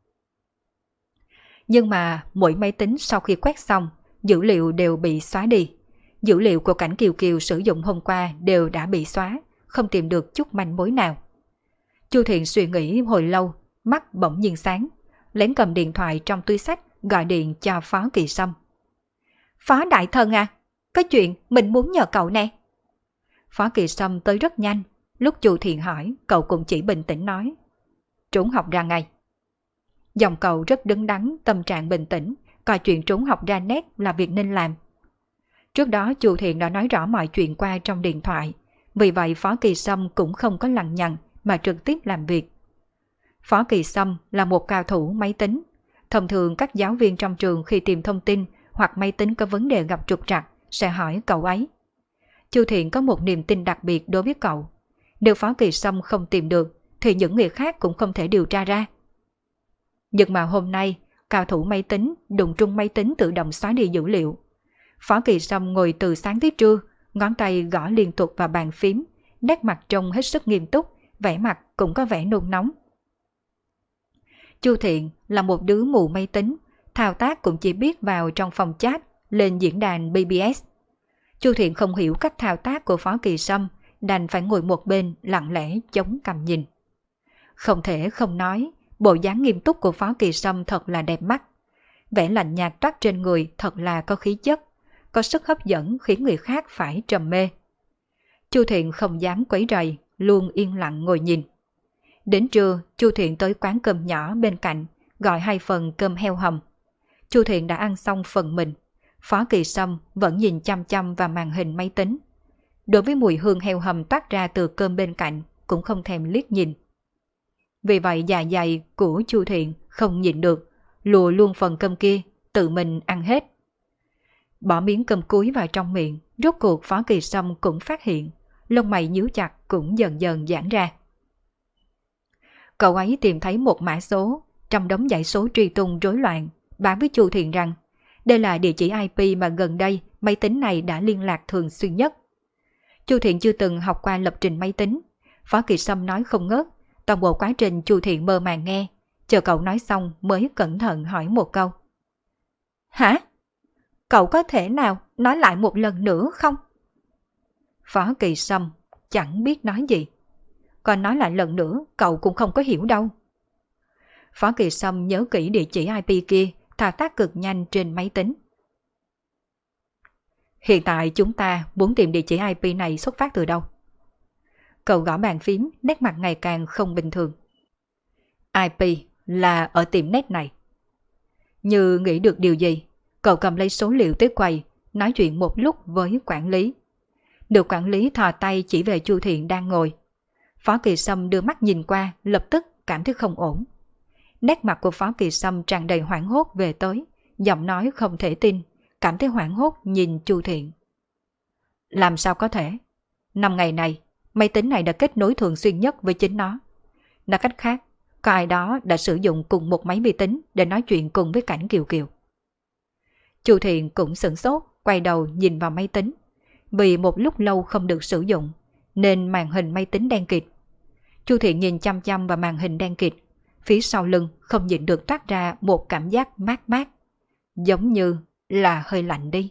A: Nhưng mà mỗi máy tính sau khi quét xong, dữ liệu đều bị xóa đi. Dữ liệu của Cảnh Kiều Kiều sử dụng hôm qua đều đã bị xóa, không tìm được chút manh mối nào. Chu Thiện suy nghĩ hồi lâu, mắt bỗng nhiên sáng, lén cầm điện thoại trong túi xách gọi điện cho Phó Kỳ Sâm. Phó đại thần à, có chuyện mình muốn nhờ cậu nè. Phó Kỳ Sâm tới rất nhanh, lúc Chu Thiện hỏi, cậu cũng chỉ bình tĩnh nói. Trốn học ra ngay. Dòng cậu rất đứng đắn, tâm trạng bình tĩnh, coi chuyện trốn học ra net là việc nên làm. Trước đó Chu Thiện đã nói rõ mọi chuyện qua trong điện thoại, vì vậy Phó Kỳ Sâm cũng không có lằng nhằng mà trực tiếp làm việc. Phó Kỳ Sâm là một cao thủ máy tính. Thông thường các giáo viên trong trường khi tìm thông tin hoặc máy tính có vấn đề gặp trục trặc sẽ hỏi cậu ấy. Chu Thiện có một niềm tin đặc biệt đối với cậu. Nếu Phó Kỳ Sâm không tìm được thì những người khác cũng không thể điều tra ra. Nhưng mà hôm nay, cao thủ máy tính đụng trung máy tính tự động xóa đi dữ liệu. Phó Kỳ Sâm ngồi từ sáng tới trưa, ngón tay gõ liên tục vào bàn phím, nét mặt trông hết sức nghiêm túc, vẻ mặt cũng có vẻ nôn nóng. Chu Thiện là một đứa mù máy tính, thao tác cũng chỉ biết vào trong phòng chat, lên diễn đàn BBS. Chu Thiện không hiểu cách thao tác của Phó Kỳ Sâm, đành phải ngồi một bên lặng lẽ chống cằm nhìn. Không thể không nói, bộ dáng nghiêm túc của Phó Kỳ Sâm thật là đẹp mắt. Vẻ lạnh nhạt toát trên người thật là có khí chất, có sức hấp dẫn khiến người khác phải trầm mê. Chu Thiện không dám quấy rầy, luôn yên lặng ngồi nhìn. Đến trưa, Chu Thiện tới quán cơm nhỏ bên cạnh, gọi 2 phần cơm heo hầm. Chu Thiện đã ăn xong phần mình. Phó Kỳ Sâm vẫn nhìn chăm chăm vào màn hình máy tính. Đối với mùi hương heo hầm toát ra từ cơm bên cạnh, cũng không thèm liếc nhìn. Vì vậy dạ dày của Chu Thiện không nhịn được, lùa luôn phần cơm kia, tự mình ăn hết. Bỏ miếng cơm cuối vào trong miệng, rốt cuộc Phó Kỳ Sâm cũng phát hiện, lông mày nhíu chặt cũng dần dần giãn ra. Cậu ấy tìm thấy một mã số, trong đống dãy số truy tung rối loạn, báo với Chu Thiện rằng đây là địa chỉ IP mà gần đây máy tính này đã liên lạc thường xuyên nhất. Chu Thiện chưa từng học qua lập trình máy tính. Phó Kỳ Sâm nói không ngớt, toàn bộ quá trình Chu Thiện mơ màng nghe, chờ cậu nói xong mới cẩn thận hỏi một câu. Hả? Cậu có thể nào nói lại một lần nữa không? Phó Kỳ Sâm chẳng biết nói gì. Còn nói lại lần nữa cậu cũng không có hiểu đâu. Phó Kỳ Sâm nhớ kỹ địa chỉ IP kia, thao tác cực nhanh trên máy tính. Hiện tại chúng ta muốn tìm địa chỉ IP này xuất phát từ đâu? Cậu gõ bàn phím, nét mặt ngày càng không bình thường. IP là ở tiệm net này. Như nghĩ được điều gì, cậu cầm lấy số liệu tới quầy, nói chuyện một lúc với quản lý. Được quản lý thò tay chỉ về Chu Thiện đang ngồi. Phó Kỳ Sâm đưa mắt nhìn qua, lập tức cảm thấy không ổn. Nét mặt của Phó Kỳ Sâm tràn đầy hoảng hốt về tới, giọng nói không thể tin, cảm thấy hoảng hốt nhìn Chu Thiện. Làm sao có thể? 5 ngày này, máy tính này đã kết nối thường xuyên nhất với chính nó. Nói cách khác, có ai đó đã sử dụng cùng một máy vi tính để nói chuyện cùng với Cảnh Kiều Kiều. Chu Thiện cũng sửng sốt, quay đầu nhìn vào máy tính. Vì một lúc lâu không được sử dụng, nên màn hình máy tính đen kịt. Chu Thiện nhìn chăm chăm vào màn hình đen kịt, phía sau lưng không nhịn được toát ra một cảm giác mát mát, giống như là hơi lạnh đi.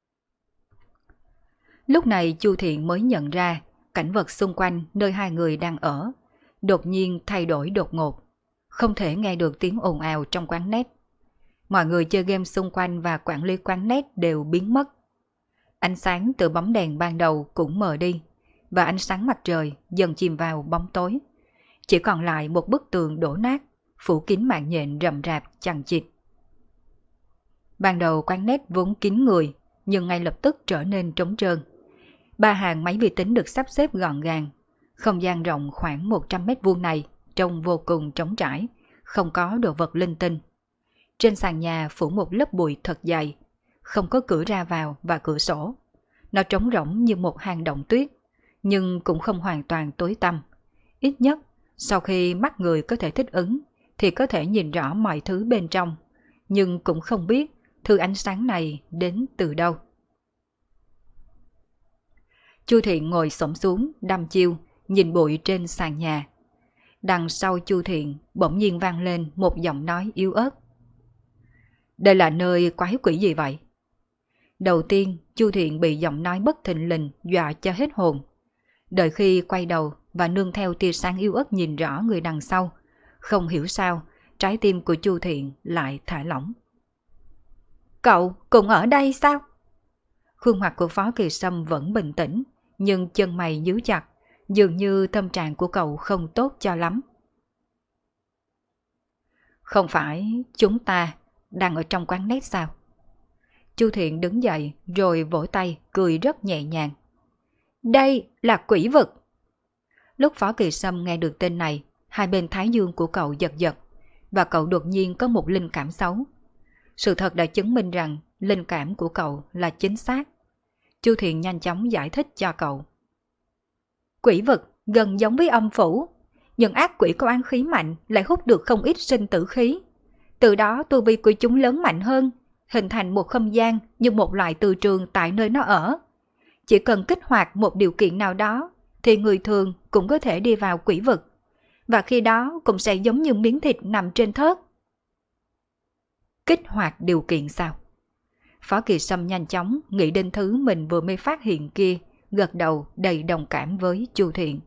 A: Lúc này Chu Thiện mới nhận ra cảnh vật xung quanh nơi hai người đang ở đột nhiên thay đổi đột ngột, không thể nghe được tiếng ồn ào trong quán net. Mọi người chơi game xung quanh và quản lý quán net đều biến mất. Ánh sáng từ bóng đèn ban đầu cũng mờ đi, và ánh sáng mặt trời dần chìm vào bóng tối. Chỉ còn lại một bức tường đổ nát, phủ kín mạng nhện rậm rạp chằng chịt. Ban đầu quán net vốn kín người, nhưng ngay lập tức trở nên trống trơn. 3 hàng máy vi tính được sắp xếp gọn gàng. Không gian rộng khoảng 100 mét vuông này trông vô cùng trống trải, không có đồ vật linh tinh. Trên sàn nhà phủ một lớp bụi thật dày, không có cửa ra vào và cửa sổ. Nó trống rỗng như một hang động tuyết, nhưng cũng không hoàn toàn tối tăm. Ít nhất, sau khi mắt người có thể thích ứng, thì có thể nhìn rõ mọi thứ bên trong, nhưng cũng không biết thứ ánh sáng này đến từ đâu. Chu Thiện ngồi xổm xuống, đăm chiêu, nhìn bụi trên sàn nhà. Đằng sau Chu Thiện bỗng nhiên vang lên một giọng nói yếu ớt. Đây là nơi quái quỷ gì vậy? Đầu tiên, Chu Thiện bị giọng nói bất thình lình dọa cho hết hồn. Đợi khi quay đầu và nương theo tia sáng yếu ớt nhìn rõ người đằng sau, không hiểu sao, trái tim của Chu Thiện lại thả lỏng. Cậu cũng ở đây sao? Khuôn mặt của Phó Kỳ Sâm vẫn bình tĩnh, nhưng chân mày nhíu chặt, dường như tâm trạng của cậu không tốt cho lắm. Không phải chúng ta đang ở trong quán net sao? Chu Thiện đứng dậy rồi vỗ tay cười rất nhẹ nhàng. Đây là quỷ vực. Lúc Phó Kỳ Sâm nghe được tên này, hai bên thái dương của cậu giật giật, và cậu đột nhiên có một linh cảm xấu. Sự thật đã chứng minh rằng linh cảm của cậu là chính xác. Chu Thiện nhanh chóng giải thích cho cậu. Quỷ vực gần giống với âm phủ, nhưng ác quỷ có oán khí mạnh lại hút được không ít sinh tử khí. Từ đó tu vi của chúng lớn mạnh hơn, hình thành một không gian như một loại từ trường tại nơi nó ở. Chỉ cần kích hoạt một điều kiện nào đó, thì người thường cũng có thể đi vào quỷ vực, và khi đó cũng sẽ giống như miếng thịt nằm trên thớt. Kích hoạt điều kiện sao? Phó Kỳ Sâm nhanh chóng nghĩ đến thứ mình vừa mới phát hiện kia, gật đầu đầy đồng cảm với Chu Thiện.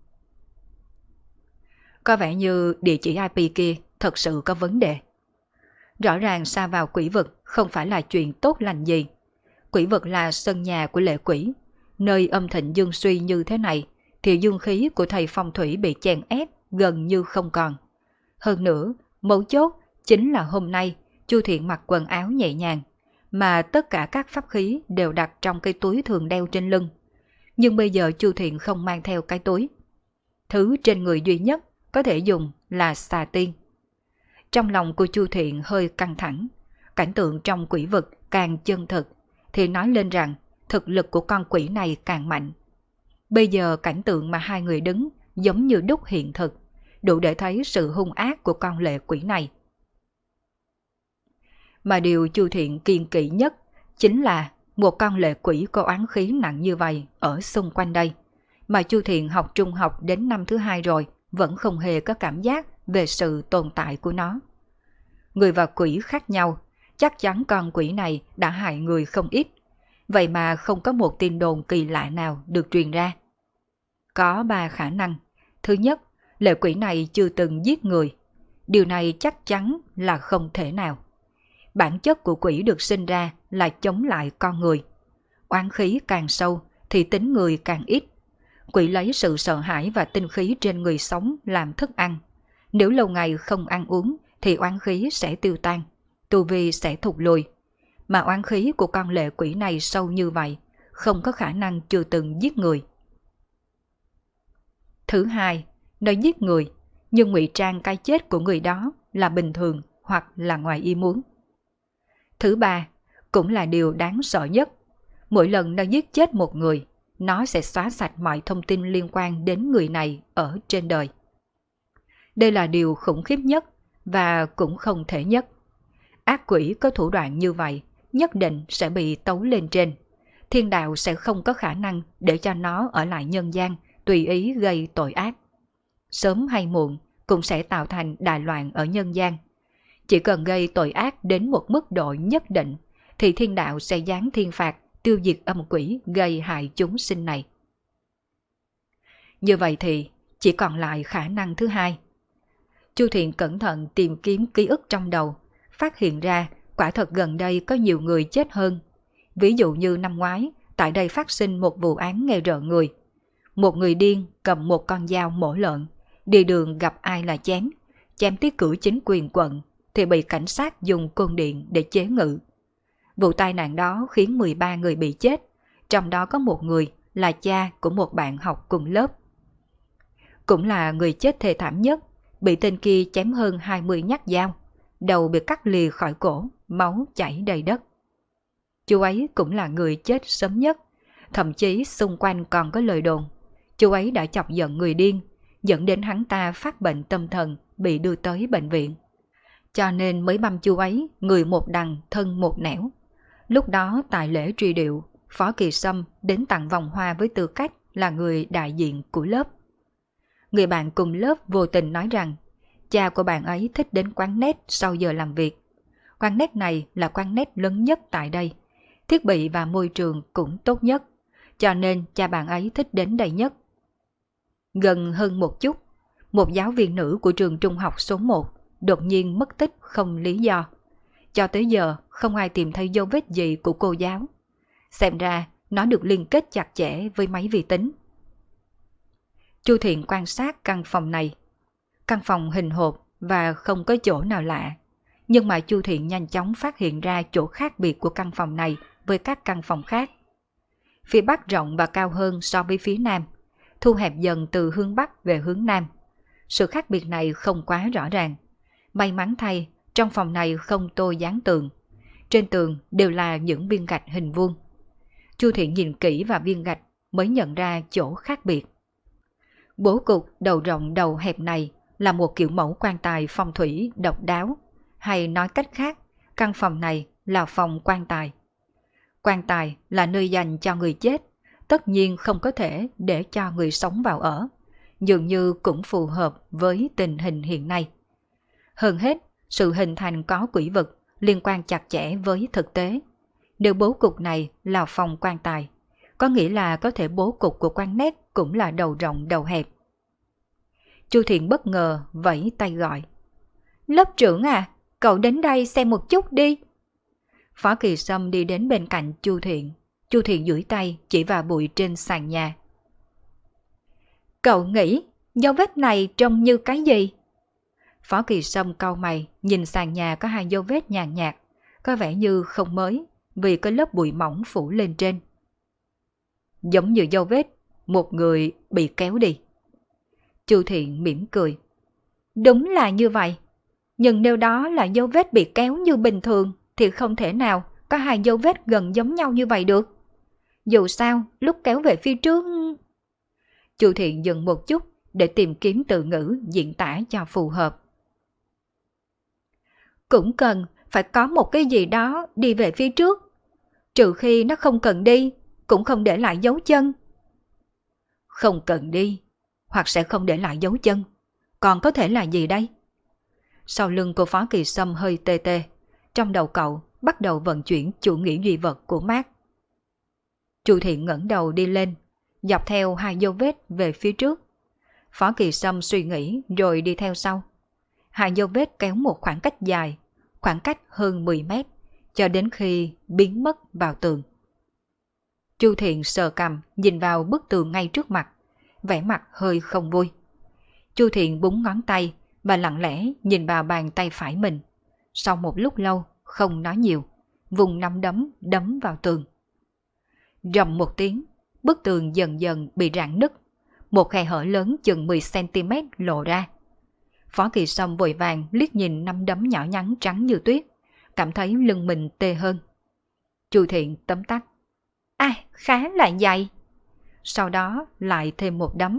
A: Có vẻ như địa chỉ IP kia thật sự có vấn đề. Rõ ràng sa vào quỷ vực không phải là chuyện tốt lành gì. Quỷ vực là sân nhà của lệ quỷ. Nơi âm thịnh dương suy như thế này, thì dương khí của thầy phong thủy bị chèn ép gần như không còn. Hơn nữa, mấu chốt chính là hôm nay Chu Thiện mặc quần áo nhẹ nhàng, mà tất cả các pháp khí đều đặt trong cái túi thường đeo trên lưng. Nhưng bây giờ Chu Thiện không mang theo cái túi. Thứ trên người duy nhất có thể dùng là xà tiên. Trong lòng của Chu Thiện hơi căng thẳng. Cảnh tượng trong quỷ vực càng chân thực, thì nói lên rằng thực lực của con quỷ này càng mạnh. Bây giờ cảnh tượng mà hai người đứng giống như đúc hiện thực, đủ để thấy sự hung ác của con lệ quỷ này. Mà điều Chu Thiện kiêng kỵ nhất chính là một con lệ quỷ có oán khí nặng như vậy ở xung quanh đây. Mà Chu Thiện học trung học đến năm thứ 2 rồi vẫn không hề có cảm giác về sự tồn tại của nó. Người và quỷ khác nhau, chắc chắn con quỷ này đã hại người không ít. Vậy mà không có một tin đồn kỳ lạ nào được truyền ra. Có 3 khả năng. Thứ nhất, lệ quỷ này chưa từng giết người. Điều này chắc chắn là không thể nào. Bản chất của quỷ được sinh ra là chống lại con người. Oán khí càng sâu thì tính người càng ít. Quỷ lấy sự sợ hãi và tinh khí trên người sống làm thức ăn. Nếu lâu ngày không ăn uống thì oán khí sẽ tiêu tan, tu vi sẽ thụt lùi. Mà oán khí của con lệ quỷ này sâu như vậy, không có khả năng chưa từng giết người. Thứ hai, nó giết người, nhưng ngụy trang cái chết của người đó là bình thường hoặc là ngoài ý muốn. Thứ ba, cũng là điều đáng sợ nhất. Mỗi lần nó giết chết một người, nó sẽ xóa sạch mọi thông tin liên quan đến người này ở trên đời. Đây là điều khủng khiếp nhất và cũng không thể nhất. Ác quỷ có thủ đoạn như vậy nhất định sẽ bị tấu lên trên. Thiên đạo sẽ không có khả năng để cho nó ở lại nhân gian tùy ý gây tội ác. Sớm hay muộn cũng sẽ tạo thành đại loạn ở nhân gian. Chỉ cần gây tội ác đến một mức độ nhất định thì thiên đạo sẽ giáng thiên phạt tiêu diệt âm quỷ gây hại chúng sinh này. Như vậy thì chỉ còn lại khả năng thứ hai. Chu Thiện cẩn thận tìm kiếm ký ức trong đầu, phát hiện ra quả thật gần đây có nhiều người chết hơn. Ví dụ như năm ngoái, tại đây phát sinh một vụ án nghe rợn người. Một người điên cầm một con dao mổ lợn, đi đường gặp ai là chém, chém tiết cử chính quyền quận thì bị cảnh sát dùng côn điện để chế ngự. Vụ tai nạn đó khiến 13 người bị chết, trong đó có một người là cha của một bạn học cùng lớp. Cũng là người chết thê thảm nhất, bị tên kia chém hơn 20 nhát dao, đầu bị cắt lìa khỏi cổ, máu chảy đầy đất. Chú ấy cũng là người chết sớm nhất, thậm chí xung quanh còn có lời đồn. Chú ấy đã chọc giận người điên, dẫn đến hắn ta phát bệnh tâm thần bị đưa tới bệnh viện. Cho nên mới băm chú ấy, người một đằng, thân một nẻo. Lúc đó tại lễ truy điệu, Phó Kỳ Sâm đến tặng vòng hoa với tư cách là người đại diện của lớp. Người bạn cùng lớp vô tình nói rằng cha của bạn ấy thích đến quán net sau giờ làm việc. Quán net này là quán net lớn nhất tại đây. Thiết bị và môi trường cũng tốt nhất, cho nên cha bạn ấy thích đến đây nhất. Gần hơn một chút, một giáo viên nữ của trường trung học số 1 đột nhiên mất tích không lý do. Cho tới giờ không ai tìm thấy dấu vết gì của cô giáo. Xem ra nó được liên kết chặt chẽ với máy vi tính. Chu Thiện quan sát căn phòng này. Căn phòng hình hộp và không có chỗ nào lạ. Nhưng mà Chu Thiện nhanh chóng phát hiện ra chỗ khác biệt của căn phòng này với các căn phòng khác. Phía bắc rộng và cao hơn so với phía nam, thu hẹp dần từ hướng bắc về hướng nam. Sự khác biệt này không quá rõ ràng. May mắn thay, trong phòng này không tô dán tường. Trên tường đều là những viên gạch hình vuông. Chu Thiện nhìn kỹ vào viên gạch mới nhận ra chỗ khác biệt. Bố cục đầu rộng đầu hẹp này là một kiểu mẫu quan tài phong thủy độc đáo. Hay nói cách khác, căn phòng này là phòng quan tài. Quan tài là nơi dành cho người chết, tất nhiên không có thể để cho người sống vào ở. Dường như cũng phù hợp với tình hình hiện nay. Hơn hết, sự hình thành có quỷ vực liên quan chặt chẽ với thực tế. Nếu bố cục này là phòng quan tài, có nghĩa là có thể bố cục của quán net cũng là đầu rộng đầu hẹp. Chu Thiện bất ngờ vẫy tay gọi. Lớp trưởng à, cậu đến đây xem một chút đi. Phó Kỳ Sâm đi đến bên cạnh Chu Thiện. Chu Thiện duỗi tay chỉ vào bụi trên sàn nhà. Cậu nghĩ dấu vết này trông như cái gì? Phó Kỳ Sâm cau mày nhìn sàn nhà có 2 dấu vết nhàn nhạt, có vẻ như không mới vì có lớp bụi mỏng phủ lên trên. Giống như dấu vết một người bị kéo đi. Chu Thiện mỉm cười. Đúng là như vậy. Nhưng nếu đó là dấu vết bị kéo như bình thường thì không thể nào có 2 dấu vết gần giống nhau như vậy được. Dù sao, lúc kéo về phía trước... Chu Thiện dừng một chút để tìm kiếm từ ngữ diễn tả cho phù hợp. Cũng cần phải có một cái gì đó đi về phía trước. Trừ khi nó không cần đi, cũng không để lại dấu chân. Không cần đi, hoặc sẽ không để lại dấu chân. Còn có thể là gì đây? Sau lưng của Phó Kỳ Sâm hơi tê tê. Trong đầu cậu bắt đầu vận chuyển chủ nghĩa duy vật của Mark. Chu Thiện ngẩng đầu đi lên, dọc theo hai dấu vết về phía trước. Phó Kỳ Sâm suy nghĩ rồi đi theo sau. Hai dấu vết kéo một khoảng cách dài, khoảng cách hơn 10 mét, cho đến khi biến mất vào tường. Chu Thiện sờ cằm nhìn vào bức tường ngay trước mặt, vẻ mặt hơi không vui. Chu Thiện búng ngón tay và lặng lẽ nhìn vào bàn tay phải mình. Sau một lúc lâu, không nói nhiều, vùng nắm đấm đấm vào tường. Rầm một tiếng, bức tường dần dần bị rạn nứt, một khe hở lớn chừng 10cm lộ ra. Phó Kỳ Sâm vội vàng liếc nhìn nắm đấm nhỏ nhắn trắng như tuyết, cảm thấy lưng mình tê hơn. Chu Thiện tấm tắc. Khá là dày. Sau đó lại thêm một đấm.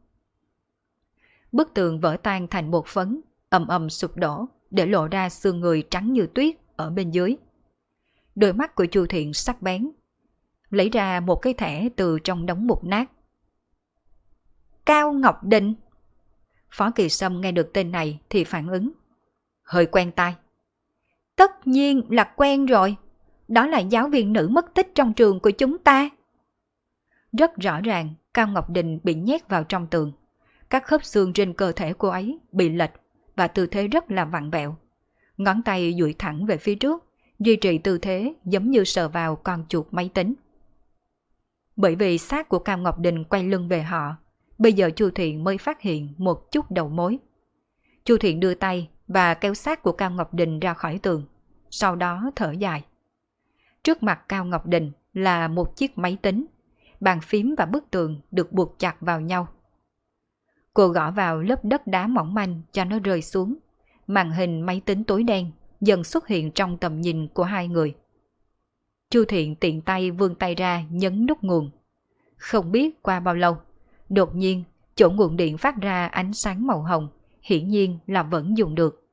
A: Bức tường vỡ tan thành một phấn, ầm ầm sụp đổ, để lộ ra xương người trắng như tuyết ở bên dưới. Đôi mắt của Chu Thiện sắc bén, lấy ra một cái thẻ từ trong đống mục nát. Cao Ngọc Định. Phó Kỳ Sâm nghe được tên này thì phản ứng. Hơi quen tai. Tất nhiên là quen rồi. Đó là giáo viên nữ mất tích trong trường của chúng ta. Rất rõ ràng, Cao Ngọc Định bị nhét vào trong tường. Các khớp xương trên cơ thể cô ấy bị lệch và tư thế rất là vặn vẹo. Ngón tay duỗi thẳng về phía trước, duy trì tư thế giống như sờ vào con chuột máy tính. Bởi vì xác của Cao Ngọc Định quay lưng về họ, bây giờ Chu Thiện mới phát hiện một chút đầu mối. Chu Thiện đưa tay và kéo xác của Cao Ngọc Định ra khỏi tường, sau đó thở dài. Trước mặt Cao Ngọc Định là một chiếc máy tính, bàn phím và bức tường được buộc chặt vào nhau. Cô gõ vào lớp đất đá mỏng manh cho nó rơi xuống. Màn hình máy tính tối đen dần xuất hiện trong tầm nhìn của hai người. Chu Thiện tiện tay vươn tay ra nhấn nút nguồn. Không biết qua bao lâu, đột nhiên chỗ nguồn điện phát ra ánh sáng màu hồng, hiển nhiên là vẫn dùng được.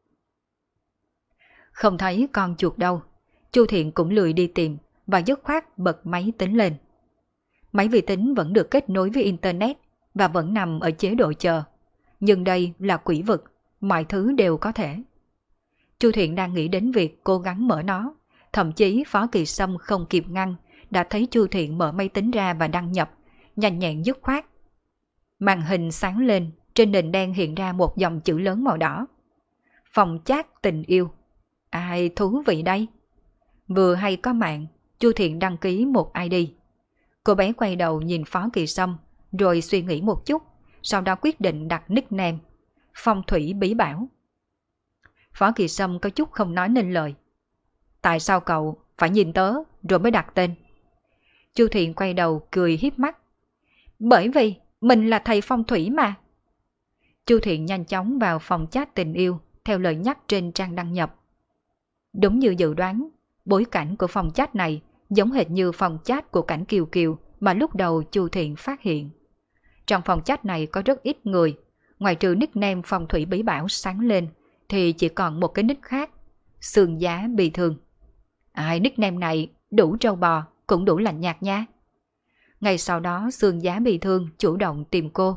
A: Không thấy con chuột đâu, Chu Thiện cũng lười đi tìm và dứt khoát bật máy tính lên. Máy vi tính vẫn được kết nối với Internet và vẫn nằm ở chế độ chờ. Nhưng đây là quỷ vực, mọi thứ đều có thể. Chu Thiện đang nghĩ đến việc cố gắng mở nó. Thậm chí Phó Kỳ Sâm không kịp ngăn, đã thấy Chu Thiện mở máy tính ra và đăng nhập, nhanh nhẹn dứt khoát. Màn hình sáng lên, trên nền đen hiện ra một dòng chữ lớn màu đỏ. Phòng chat tình yêu. Ai thú vị đây? Vừa hay có mạng, Chu Thiện đăng ký một ID. Cô bé quay đầu nhìn Phó Kỳ Sâm, rồi suy nghĩ một chút, sau đó quyết định đặt nickname Phong Thủy Bí Bảo. Phó Kỳ Sâm có chút không nói nên lời. Tại sao cậu phải nhìn tớ rồi mới đặt tên? Chu Thiện quay đầu cười hiếp mắt. Bởi vì mình là thầy phong thủy mà. Chu Thiện nhanh chóng vào phòng chat tình yêu theo lời nhắc trên trang đăng nhập. Đúng như dự đoán, bối cảnh của phòng chat này giống hệt như phòng chat của Cảnh Kiều Kiều mà lúc đầu Chu Thiện phát hiện. Trong phòng chat này có rất ít người, ngoài trừ nickname Phong Thủy Bí Bảo sáng lên thì chỉ còn một cái nick khác, Sương Giá Bị Thương. Nickname này đủ trâu bò, cũng đủ lạnh nhạt nha. Ngày sau đó Sương Giá Bị Thương chủ động tìm cô.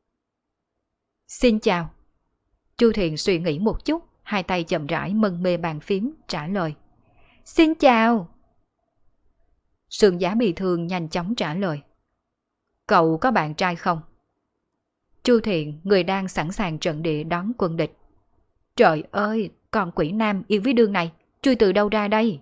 A: Xin chào. Chu Thiện suy nghĩ một chút, hai tay chậm rãi mân mê bàn phím trả lời. Xin chào. Sương Giá Bị Thương nhanh chóng trả lời. Cậu có bạn trai không? Chu Thiện, người đang sẵn sàng trận địa đón quân địch. Trời ơi, con quỷ nam yêu với đương này, chui từ đâu ra đây?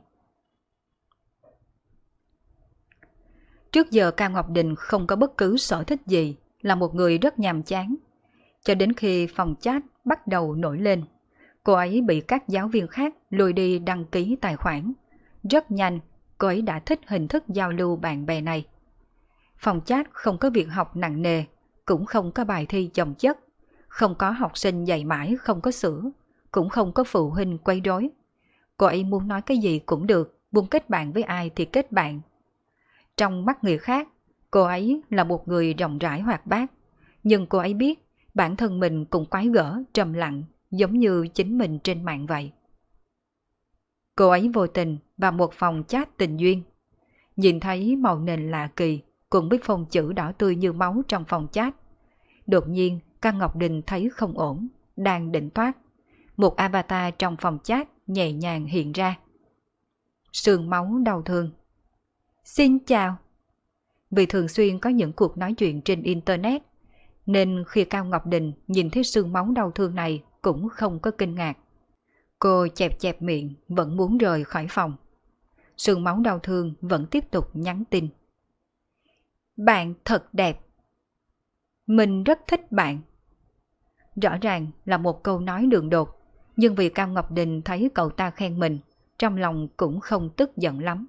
A: Trước giờ Cao Ngọc Định không có bất cứ sở thích gì, là một người rất nhàm chán. Cho đến khi phòng chat bắt đầu nổi lên, cô ấy bị các giáo viên khác lôi đi đăng ký tài khoản. Rất nhanh, cô ấy đã thích hình thức giao lưu bạn bè này. Phòng chat không có việc học nặng nề, cũng không có bài thi chồng chất, không có học sinh dạy mãi không có sữa, cũng không có phụ huynh quấy rối. Cô ấy muốn nói cái gì cũng được, muốn kết bạn với ai thì kết bạn. Trong mắt người khác, cô ấy là một người rộng rãi hoạt bát, nhưng cô ấy biết bản thân mình cũng quái gở, trầm lặng, giống như chính mình trên mạng vậy. Cô ấy vô tình vào một phòng chat tình duyên. Nhìn thấy màu nền lạ kỳ cùng với phông chữ đỏ tươi như máu trong phòng chat. Đột nhiên, Căn Ngọc Đình thấy không ổn, đang định thoát. Một avatar trong phòng chat nhẹ nhàng hiện ra. Sương máu đau thương. Xin chào. Vì thường xuyên có những cuộc nói chuyện trên Internet, nên khi Cao Ngọc Đình nhìn thấy sương máu đau thương này cũng không có kinh ngạc. Cô chẹp chẹp miệng vẫn muốn rời khỏi phòng. Sương máu đau thương vẫn tiếp tục nhắn tin. Bạn thật đẹp. Mình rất thích bạn. Rõ ràng là một câu nói đường đột, nhưng vì Cao Ngọc Đình thấy cậu ta khen mình, trong lòng cũng không tức giận lắm.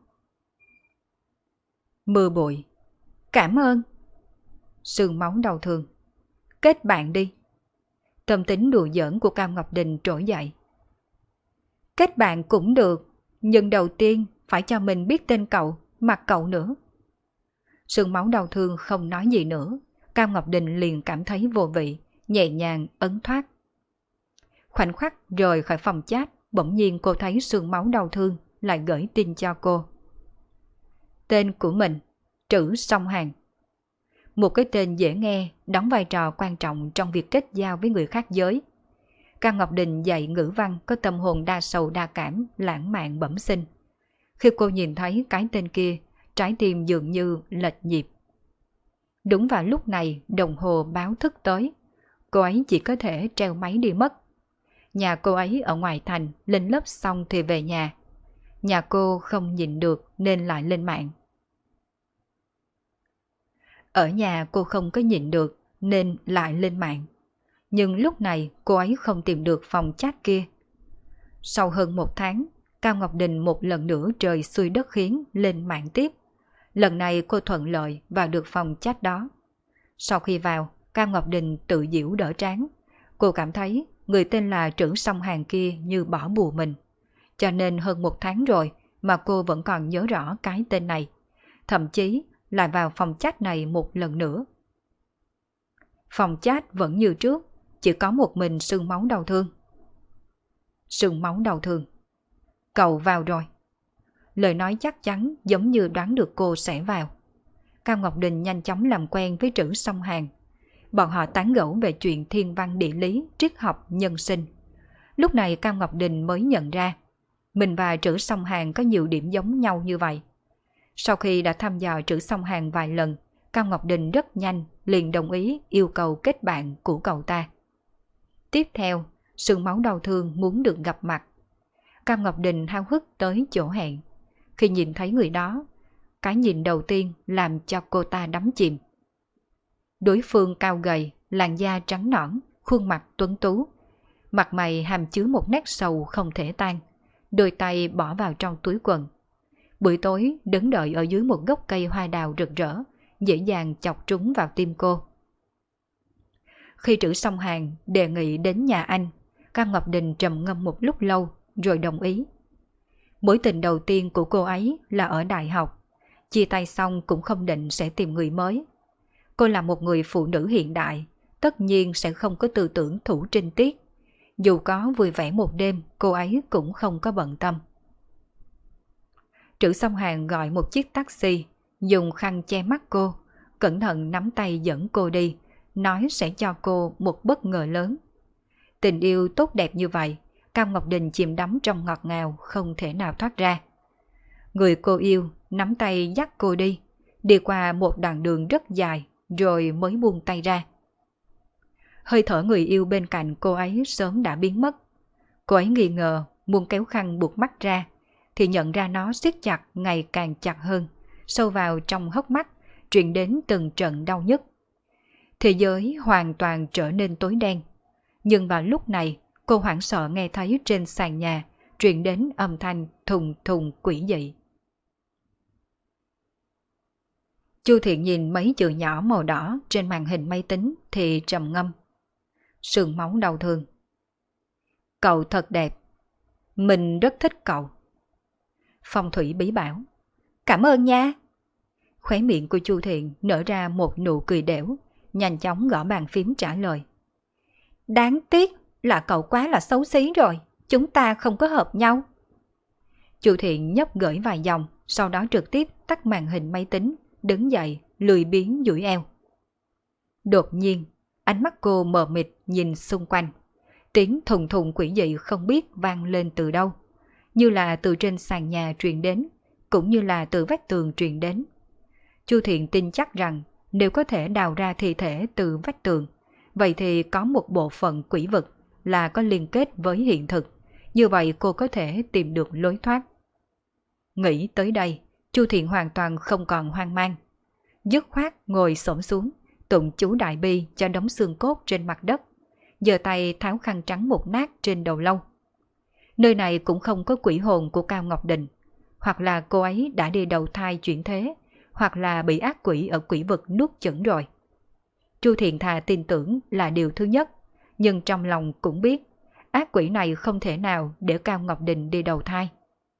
A: Mưa bụi. Cảm ơn. Sương máu đau thương. Kết bạn đi. Tâm tính đùa giỡn của Cao Ngọc Đình trỗi dậy. Kết bạn cũng được, nhưng đầu tiên phải cho mình biết tên cậu, mặt cậu nữa. Sương máu đau thương không nói gì nữa, Cao Ngọc Đình liền cảm thấy vô vị, nhẹ nhàng ấn thoát. Khoảnh khắc rời khỏi phòng chat, bỗng nhiên cô thấy sương máu đau thương lại gửi tin cho cô. Tên của mình, Trữ Song Hàn. Một cái tên dễ nghe, đóng vai trò quan trọng trong việc kết giao với người khác giới. Cao Ngọc Đình dạy ngữ văn có tâm hồn đa sầu đa cảm, lãng mạn bẩm sinh. Khi cô nhìn thấy cái tên kia, trái tim dường như lệch nhịp. Đúng vào lúc này, đồng hồ báo thức tới. Cô ấy chỉ có thể treo máy đi mất. Nhà cô ấy ở ngoài thành, lên lớp xong thì về nhà. Nhà cô không nhịn được nên lại lên mạng. Ở nhà cô không có nhịn được nên lại lên mạng. Nhưng lúc này cô ấy không tìm được phòng chat kia. Sau hơn một tháng, Cao Ngọc Đình một lần nữa trời xuôi đất khiến lên mạng tiếp. Lần này cô thuận lợi vào được phòng chat đó. Sau khi vào, Cao Ngọc Đình tự giễu đỡ trán. Cô cảm thấy người tên là Trữ Song Hàn kia như bỏ bùa mình. Cho nên hơn một tháng rồi mà cô vẫn còn nhớ rõ cái tên này. Thậm chí lại vào phòng chat này một lần nữa. Phòng chat vẫn như trước, chỉ có một mình sương máu đau thương. Sương máu đau thương. Cậu vào rồi. Lời nói chắc chắn giống như đoán được cô sẽ vào. Cao Ngọc Đình nhanh chóng làm quen với Trữ Song Hàn. Bọn họ tán gẫu về chuyện thiên văn địa lý, triết học, nhân sinh. Lúc này Cao Ngọc Đình mới nhận ra mình và Trữ Song Hàn có nhiều điểm giống nhau như vậy. Sau khi đã thăm dò Trữ Song Hàn vài lần, Cao Ngọc Đình rất nhanh liền đồng ý yêu cầu kết bạn của cậu ta. Tiếp theo, sương máu đau thương muốn được gặp mặt. Cao Ngọc Đình háo hức tới chỗ hẹn. Khi nhìn thấy người đó, cái nhìn đầu tiên làm cho cô ta đắm chìm. Đối phương cao gầy, làn da trắng nõn, khuôn mặt tuấn tú. Mặt mày hàm chứa một nét sầu không thể tan, đôi tay bỏ vào trong túi quần. Buổi tối đứng đợi ở dưới một gốc cây hoa đào rực rỡ, dễ dàng chọc trúng vào tim cô. Khi Trữ Song Hàn đề nghị đến nhà anh, Cao Ngọc Đình trầm ngâm một lúc lâu rồi đồng ý. Mối tình đầu tiên của cô ấy là ở đại học, chia tay xong cũng không định sẽ tìm người mới. Cô là một người phụ nữ hiện đại, tất nhiên sẽ không có tư tưởng thủ trinh tiết. Dù có vui vẻ một đêm, cô ấy cũng không có bận tâm. Trữ Song Hàn gọi một chiếc taxi, dùng khăn che mắt cô, cẩn thận nắm tay dẫn cô đi, nói sẽ cho cô một bất ngờ lớn. Tình yêu tốt đẹp như vậy, Cao Ngọc Đình chìm đắm trong ngọt ngào không thể nào thoát ra. Người cô yêu nắm tay dắt cô đi qua một đoạn đường rất dài rồi mới buông tay ra. Hơi thở người yêu bên cạnh cô ấy sớm đã biến mất. Cô ấy nghi ngờ muốn kéo khăn buộc mắt ra, thì nhận ra nó siết chặt ngày càng chặt hơn, sâu vào trong hốc mắt, truyền đến từng trận đau nhức. Thế giới hoàn toàn trở nên tối đen. Nhưng vào lúc này, cô hoảng sợ nghe thấy trên sàn nhà truyền đến âm thanh thùng thùng quỷ dị. Chu Thiện nhìn mấy chữ nhỏ màu đỏ trên màn hình máy tính thì trầm ngâm. Sương máu đau thương. Cậu thật đẹp. Mình rất thích cậu. Phong thủy bí bảo. Cảm ơn nha. Khóe miệng của Chu Thiện nở ra một nụ cười đẻo, nhanh chóng gõ bàn phím trả lời. Đáng tiếc là cậu quá là xấu xí rồi, chúng ta không có hợp nhau. Chu Thiện nhấp gửi vài dòng, sau đó trực tiếp tắt màn hình máy tính, đứng dậy, lười biếng duỗi eo. Đột nhiên, ánh mắt cô mờ mịt nhìn xung quanh. Tiếng thùng thùng quỷ dị không biết vang lên từ đâu, như là từ trên sàn nhà truyền đến, cũng như là từ vách tường truyền đến. Chu Thiện tin chắc rằng nếu có thể đào ra thi thể từ vách tường, vậy thì có một bộ phận quỷ vực là có liên kết với hiện thực, như vậy cô có thể tìm được lối thoát. Nghĩ tới đây, Chu Thiện hoàn toàn không còn hoang mang. Dứt khoát ngồi xổm xuống, tụng chú đại bi cho đống xương cốt trên mặt đất, giơ tay tháo khăn trắng một nát trên đầu lâu. Nơi này cũng không có quỷ hồn của Cao Ngọc Đình, hoặc là cô ấy đã đi đầu thai chuyển thế, hoặc là bị ác quỷ ở quỷ vực nuốt chửng rồi. Chu Thiện thà tin tưởng là điều thứ nhất, nhưng trong lòng cũng biết ác quỷ này không thể nào để Cao Ngọc Đình đi đầu thai.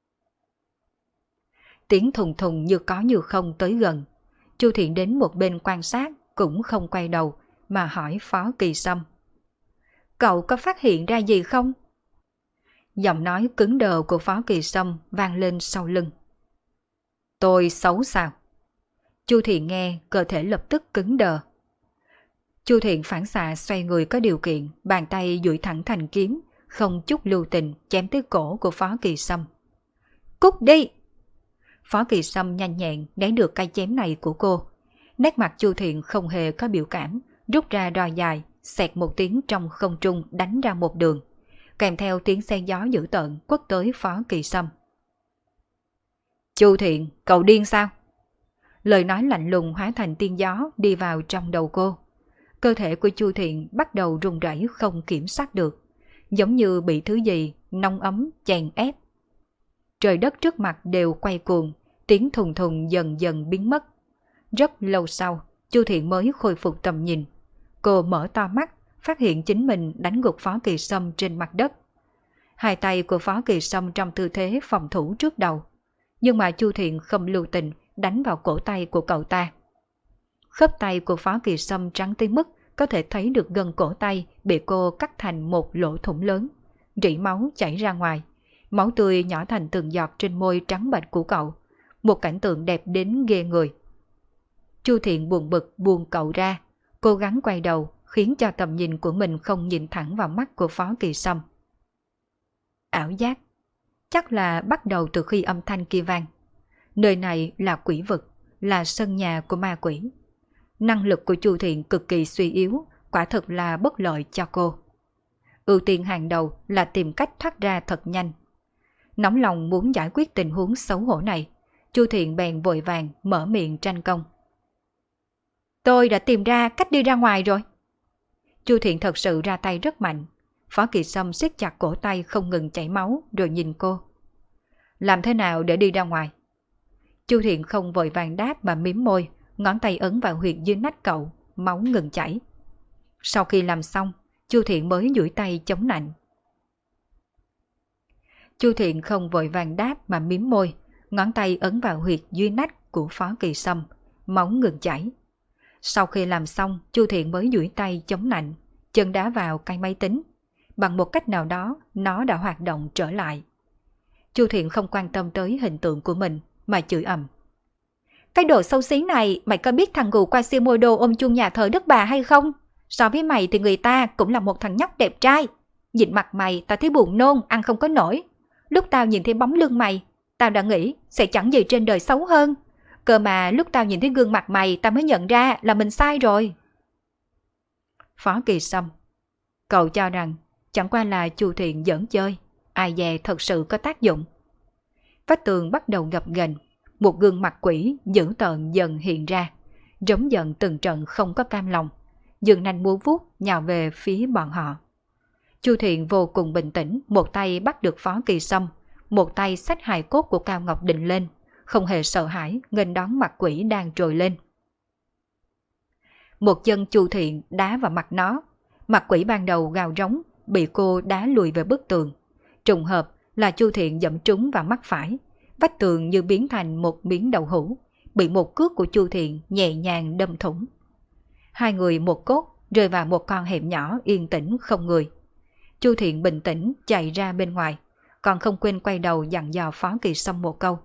A: Tiếng thùng thùng như có như không tới gần. Chu Thiện đến một bên quan sát, cũng không quay đầu mà hỏi Phó Kỳ Sâm: "Cậu có phát hiện ra gì không?" Giọng nói cứng đờ của Phó Kỳ Sâm vang lên sau lưng. "Tôi xấu sao?" Chu Thiện nghe, cơ thể lập tức cứng đờ. Chu Thiện phản xạ xoay người có điều kiện, bàn tay duỗi thẳng thành kiếm, không chút lưu tình chém tới cổ của Phó Kỳ Sâm. "Cút đi!" Phó Kỳ Sâm nhanh nhẹn né được cây chém này của cô. Nét mặt Chu Thiện không hề có biểu cảm, rút ra roi dài, xẹt một tiếng trong không trung đánh ra một đường, kèm theo tiếng xe gió dữ tợn quất tới Phó Kỳ Sâm. "Chu Thiện, cậu điên sao?" Lời nói lạnh lùng hóa thành tiên gió đi vào trong đầu cô. Cơ thể của Chu Thiện bắt đầu run rẩy không kiểm soát được, giống như bị thứ gì nóng ấm chèn ép. Trời đất trước mặt đều quay cuồng, tiếng thùng thùng dần dần biến mất. Rất lâu sau, Chu Thiện mới khôi phục tầm nhìn. Cô mở to mắt, phát hiện chính mình đánh gục Phó Kỳ Sâm trên mặt đất. Hai tay của Phó Kỳ Sâm trong tư thế phòng thủ trước đầu, nhưng mà Chu Thiện không lưu tình đánh vào cổ tay của cậu ta. Khớp tay của Phó Kỳ Sâm trắng tới mức có thể thấy được gần cổ tay bị cô cắt thành một lỗ thủng lớn, rỉ máu chảy ra ngoài, máu tươi nhỏ thành từng giọt trên môi trắng bệch của cậu, một cảnh tượng đẹp đến ghê người. Chu Thiện buồn bực buông cậu ra, cố gắng quay đầu khiến cho tầm nhìn của mình không nhìn thẳng vào mắt của Phó Kỳ Sâm. Ảo giác, chắc là bắt đầu từ khi âm thanh kia vang. Nơi này là quỷ vực, là sân nhà của ma quỷ. Năng lực của Chu Thiện cực kỳ suy yếu, quả thực là bất lợi cho cô. Ưu tiên hàng đầu là tìm cách thoát ra thật nhanh. Nóng lòng muốn giải quyết tình huống xấu hổ này, Chu Thiện bèn vội vàng mở miệng tranh công. "Tôi đã tìm ra cách đi ra ngoài rồi." Chu Thiện thật sự ra tay rất mạnh. Phó Kỳ Sâm siết chặt cổ tay không ngừng chảy máu rồi nhìn cô. "Làm thế nào để đi ra ngoài?" Chu Thiện không vội vàng đáp mà mím môi, ngón tay ấn vào huyệt dưới nách cậu, máu ngừng chảy. Sau khi làm xong, Chu Thiện mới duỗi tay chống nạnh. Chu Thiện không vội vàng đáp mà mím môi, ngón tay ấn vào huyệt dưới nách của Phó Kỳ Sâm, máu ngừng chảy. Sau khi làm xong, Chu Thiện mới duỗi tay chống nạnh, chân đá vào cây máy tính. Bằng một cách nào đó, nó đã hoạt động trở lại. Chu Thiện không quan tâm tới hình tượng của mình, mà chửi ầm. "Cái đồ xấu xí này, mày có biết thằng gù Quasimodo ôm chuông nhà thờ đất bà hay không? So với mày thì người ta cũng là một thằng nhóc đẹp trai. Nhìn mặt mày, tao thấy buồn nôn, ăn không có nổi. Lúc tao nhìn thấy bóng lưng mày, tao đã nghĩ sẽ chẳng gì trên đời xấu hơn. Cơ mà lúc tao nhìn thấy gương mặt mày, tao mới nhận ra là mình sai rồi." Phó Kỳ Sâm: "Cậu cho rằng chẳng qua là Chu Thiện giỡn chơi, ai dè thật sự có tác dụng." Vách tường bắt đầu gập ghềnh, một gương mặt quỷ dữ tợn dần hiện ra, rống giận từng trận không có cam lòng, giường nanh múa vuốt nhào về phía bọn họ. Chu Thiện vô cùng bình tĩnh, một tay bắt được Phó Kỳ Sâm, một tay xách hài cốt của Cao Ngọc Đình lên, không hề sợ hãi nghênh đón mặt quỷ đang trồi lên. Một chân Chu Thiện đá vào mặt nó, mặt quỷ ban đầu gào rống, bị cô đá lùi về bức tường. Trùng hợp là Chu Thiện dẫm trúng vào mắt phải, vách tường như biến thành một miếng đậu hũ, bị một cước của Chu Thiện nhẹ nhàng đâm thủng. Hai người một cốt rơi vào một con hẻm nhỏ yên tĩnh không người. Chu Thiện bình tĩnh chạy ra bên ngoài, còn không quên quay đầu dặn dò Phó Kỳ Sâm một câu.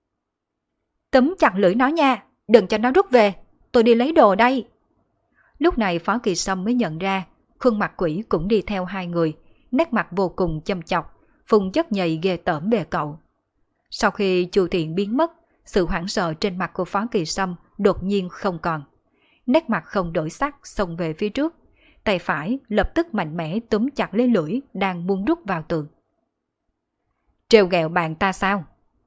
A: Túm chặt lưỡi nó nha, đừng cho nó rút về, tôi đi lấy đồ đây. Lúc này Phó Kỳ Sâm mới nhận ra, khuôn mặt quỷ cũng đi theo hai người, nét mặt vô cùng châm chọc, phun chất nhầy ghê tởm về cậu. Sau khi Chu Thiện biến mất, sự hoảng sợ trên mặt của Phó Kỳ Sâm đột nhiên không còn. Nét mặt không đổi sắc xông về phía trước, tay phải lập tức mạnh mẽ túm chặt lấy lưỡi đang muốn rút vào tường. Trêu ghẹo bạn ta sao?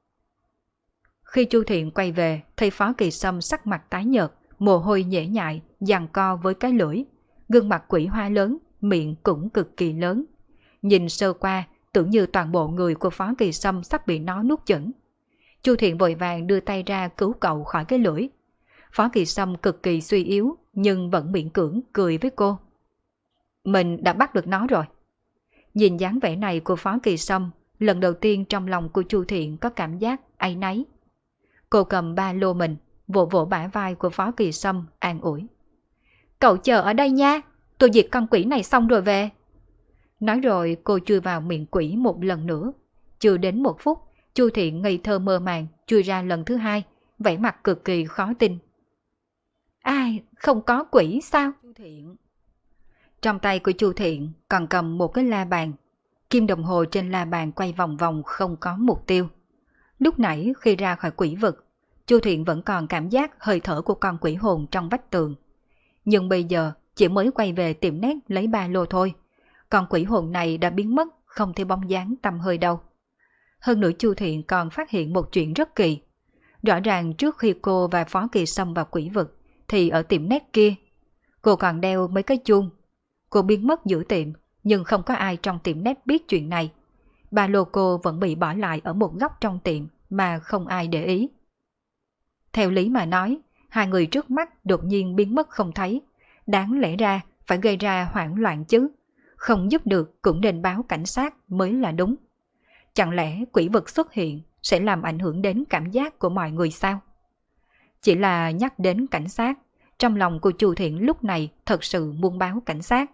A: Khi Chu Thiện quay về, thấy Phó Kỳ Sâm sắc mặt tái nhợt, mồ hôi nhễ nhại, giằng co với cái lưỡi, gương mặt quỷ hoa lớn, miệng cũng cực kỳ lớn. Nhìn sơ qua, tưởng như toàn bộ người của Phó Kỳ Sâm sắp bị nó nuốt chửng. Chu Thiện vội vàng đưa tay ra cứu cậu khỏi cái lưỡi. Phó Kỳ Sâm cực kỳ suy yếu, nhưng vẫn miễn cưỡng cười với cô. Mình đã bắt được nó rồi. Nhìn dáng vẻ này của Phó Kỳ Sâm, lần đầu tiên trong lòng của Chu Thiện có cảm giác áy náy. Cô cầm ba lô mình, vỗ vỗ bả vai của Phó Kỳ Sâm, an ủi. Cậu chờ ở đây nha, tôi diệt con quỷ này xong rồi về. Nói rồi cô chui vào miệng quỷ một lần nữa. Chưa đến 1 phút, Chu Thiện ngây thơ mơ màng chui ra lần thứ 2, vẻ mặt cực kỳ khó tin. Ai, không có quỷ sao? Chu Thiện. Trong tay của Chu Thiện còn cầm một cái la bàn. Kim đồng hồ trên la bàn quay vòng vòng không có mục tiêu. Lúc nãy khi ra khỏi quỷ vực, Chu Thiện vẫn còn cảm giác hơi thở của con quỷ hồn trong vách tường. Nhưng bây giờ chỉ mới quay về tiệm nét lấy ba lô thôi. Con quỷ hồn này đã biến mất, không thấy bóng dáng tăm hơi đâu. Hơn nữa Chu Thiện còn phát hiện một chuyện rất kỳ. Rõ ràng trước khi cô và Phó Kỳ Sâm vào quỷ vực, thì ở tiệm nét kia, cô còn đeo mấy cái chuông. Cô biến mất giữa tiệm, nhưng không có ai trong tiệm nét biết chuyện này. Ba lô cô vẫn bị bỏ lại ở một góc trong tiệm mà không ai để ý. Theo lý mà nói, hai người trước mắt đột nhiên biến mất không thấy. Đáng lẽ ra phải gây ra hoảng loạn chứ. Không giúp được cũng nên báo cảnh sát mới là đúng. Chẳng lẽ quỷ vực xuất hiện sẽ làm ảnh hưởng đến cảm giác của mọi người sao? Chỉ là nhắc đến cảnh sát, trong lòng của Chu Thiện lúc này thật sự muốn báo cảnh sát.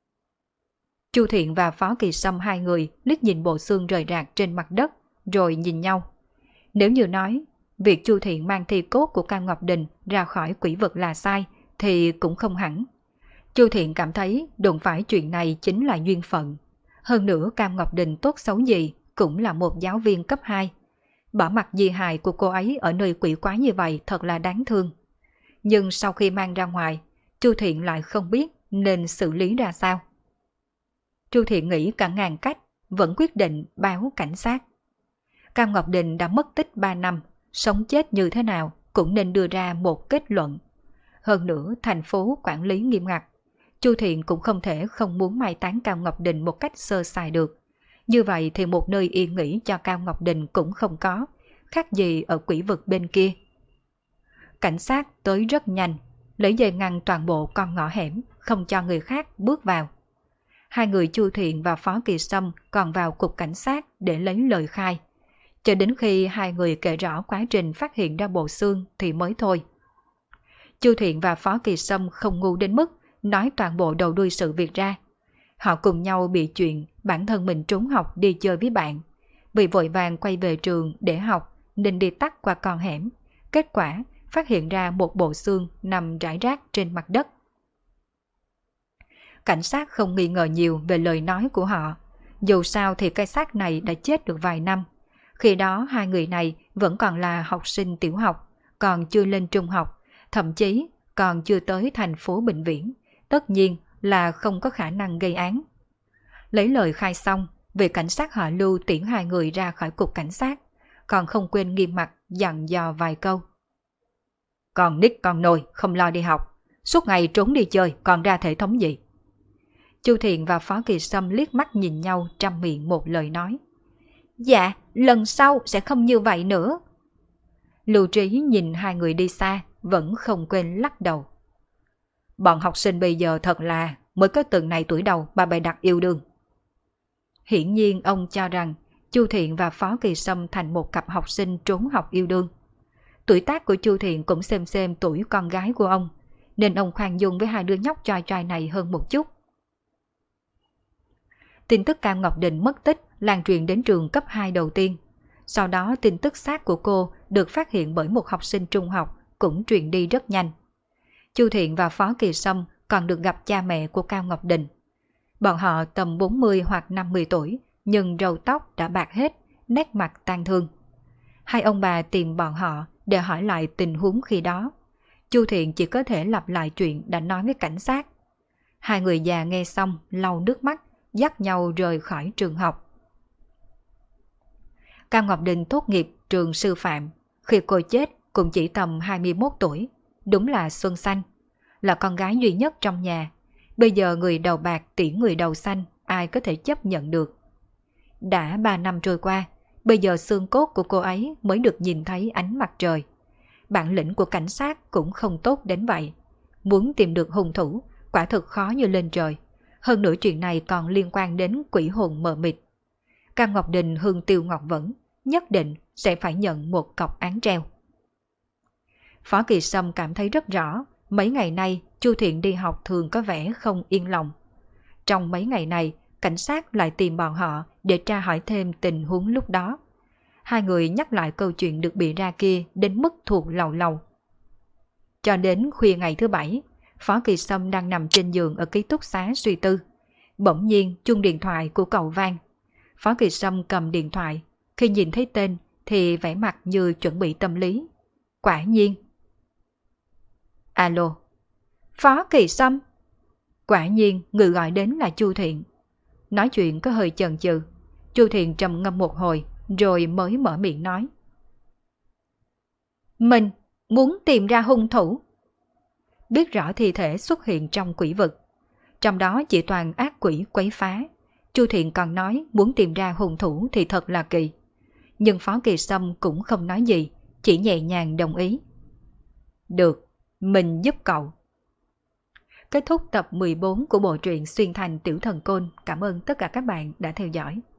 A: Chu Thiện và Phó Kỳ Sâm hai người liếc nhìn bộ xương rời rạc trên mặt đất, rồi nhìn nhau. Nếu như nói, việc Chu Thiện mang thi cốt của Cam Ngọc Đình ra khỏi quỷ vực là sai, thì cũng không hẳn. Chu Thiện cảm thấy đụng phải chuyện này chính là duyên phận. Hơn nữa Cam Ngọc Đình tốt xấu gì cũng là một giáo viên cấp 2. Bỏ mặc di hài của cô ấy ở nơi quỷ quái như vậy thật là đáng thương. Nhưng sau khi mang ra ngoài, Chu Thiện lại không biết nên xử lý ra sao. Chu Thiện nghĩ cả ngàn cách, vẫn quyết định báo cảnh sát. Cam Ngọc Đình đã mất tích 3 năm, sống chết như thế nào cũng nên đưa ra một kết luận. Hơn nữa thành phố quản lý nghiêm ngặt, Chu Thiện cũng không thể không muốn mai táng Cam Ngọc Đình một cách sơ sài được. Như vậy thì một nơi yên nghỉ cho Cam Ngọc Đình cũng không có, khác gì ở quỷ vực bên kia. Cảnh sát tới rất nhanh, lấy dây ngăn toàn bộ con ngõ hẻm, không cho người khác bước vào. Hai người Chu Thiện và Phó Kỳ Sâm còn vào cục cảnh sát để lấy lời khai. Cho đến khi hai người kể rõ quá trình phát hiện ra bộ xương thì mới thôi. Chu Thiện và Phó Kỳ Sâm không ngu đến mức nói toàn bộ đầu đuôi sự việc ra. Họ cùng nhau bị chuyện bản thân mình trốn học đi chơi với bạn. Vì vội vàng quay về trường để học nên đi tắt qua con hẻm. Kết quả phát hiện ra một bộ xương nằm rải rác trên mặt đất. Cảnh sát không nghi ngờ nhiều về lời nói của họ. Dù sao thì cái xác này đã chết được vài năm. Khi đó hai người này vẫn còn là học sinh tiểu học, còn chưa lên trung học, thậm chí còn chưa tới thành phố Bệnh Viễn. Tất nhiên là không có khả năng gây án. Lấy lời khai xong, vị cảnh sát họ Lưu tiễn hai người ra khỏi cục cảnh sát, còn không quên nghiêm mặt dặn dò vài câu. Còn nít con nồi không lo đi học, suốt ngày trốn đi chơi còn ra thể thống gì? Chu Thiện và Phó Kỳ Sâm liếc mắt nhìn nhau trăm miệng một lời nói. Dạ, lần sau sẽ không như vậy nữa. Lưu Trí nhìn hai người đi xa, vẫn không quên lắc đầu. Bọn học sinh bây giờ thật là mới có từng này tuổi đầu mà bày đặt yêu đương. Hiển nhiên ông cho rằng Chu Thiện và Phó Kỳ Sâm thành một cặp học sinh trốn học yêu đương. Tuổi tác của Chu Thiện cũng xem tuổi con gái của ông, nên ông khoan dung với hai đứa nhóc choi choi này hơn một chút. Tin tức Cam Ngọc Đình mất tích lan truyền đến trường cấp 2 đầu tiên. Sau đó tin tức xác của cô được phát hiện bởi một học sinh trung học cũng truyền đi rất nhanh. Chu Thiện và Phó Kỳ Sâm còn được gặp cha mẹ của Cao Ngọc Đình. Bọn họ tầm 40 hoặc 50 tuổi, nhưng râu tóc đã bạc hết, nét mặt tang thương. Hai ông bà tìm bọn họ để hỏi lại tình huống khi đó. Chu Thiện chỉ có thể lặp lại chuyện đã nói với cảnh sát. Hai người già nghe xong lau nước mắt, dắt nhau rời khỏi trường học. Cao Ngọc Đình tốt nghiệp trường sư phạm, khi cô chết cũng chỉ tầm 21 tuổi, đúng là xuân xanh, là con gái duy nhất trong nhà. Bây giờ người đầu bạc tiễn người đầu xanh, ai có thể chấp nhận được. Đã 3 năm trôi qua, bây giờ xương cốt của cô ấy mới được nhìn thấy ánh mặt trời. Bản lĩnh của cảnh sát cũng không tốt đến vậy. Muốn tìm được hung thủ, quả thực khó như lên trời. Hơn nữa chuyện này còn liên quan đến quỷ hồn mờ mịt. Cao Ngọc Đình hương tiêu ngọc vẫn, nhất định sẽ phải nhận một cọc án treo. Phó Kỳ Sâm cảm thấy rất rõ, mấy ngày nay Chu Thiện đi học thường có vẻ không yên lòng. Trong mấy ngày này, cảnh sát lại tìm bọn họ để tra hỏi thêm tình huống lúc đó. Hai người nhắc lại câu chuyện được bị ra kia đến mức thuộc lầu lầu. Cho đến khuya ngày thứ Bảy, Phó Kỳ Sâm đang nằm trên giường ở ký túc xá suy tư. Bỗng nhiên chuông điện thoại của cậu vang. Phó Kỳ Sâm cầm điện thoại, khi nhìn thấy tên thì vẻ mặt như chuẩn bị tâm lý. Quả nhiên. Alo. Phó Kỳ Sâm. Quả nhiên người gọi đến là Chu Thiện. Nói chuyện có hơi chần chừ. Chu Thiện trầm ngâm một hồi rồi mới mở miệng nói. Mình muốn tìm ra hung thủ. Biết rõ thi thể xuất hiện trong quỷ vực, trong đó chỉ toàn ác quỷ quấy phá. Chu Thiện còn nói muốn tìm ra hung thủ thì thật là kỳ. Nhưng Phó Kỳ Sâm cũng không nói gì, chỉ nhẹ nhàng đồng ý. Được, mình giúp cậu. Kết thúc tập 14 của bộ truyện Xuyên Thành Tiểu Thần Côn. Cảm ơn tất cả các bạn đã theo dõi.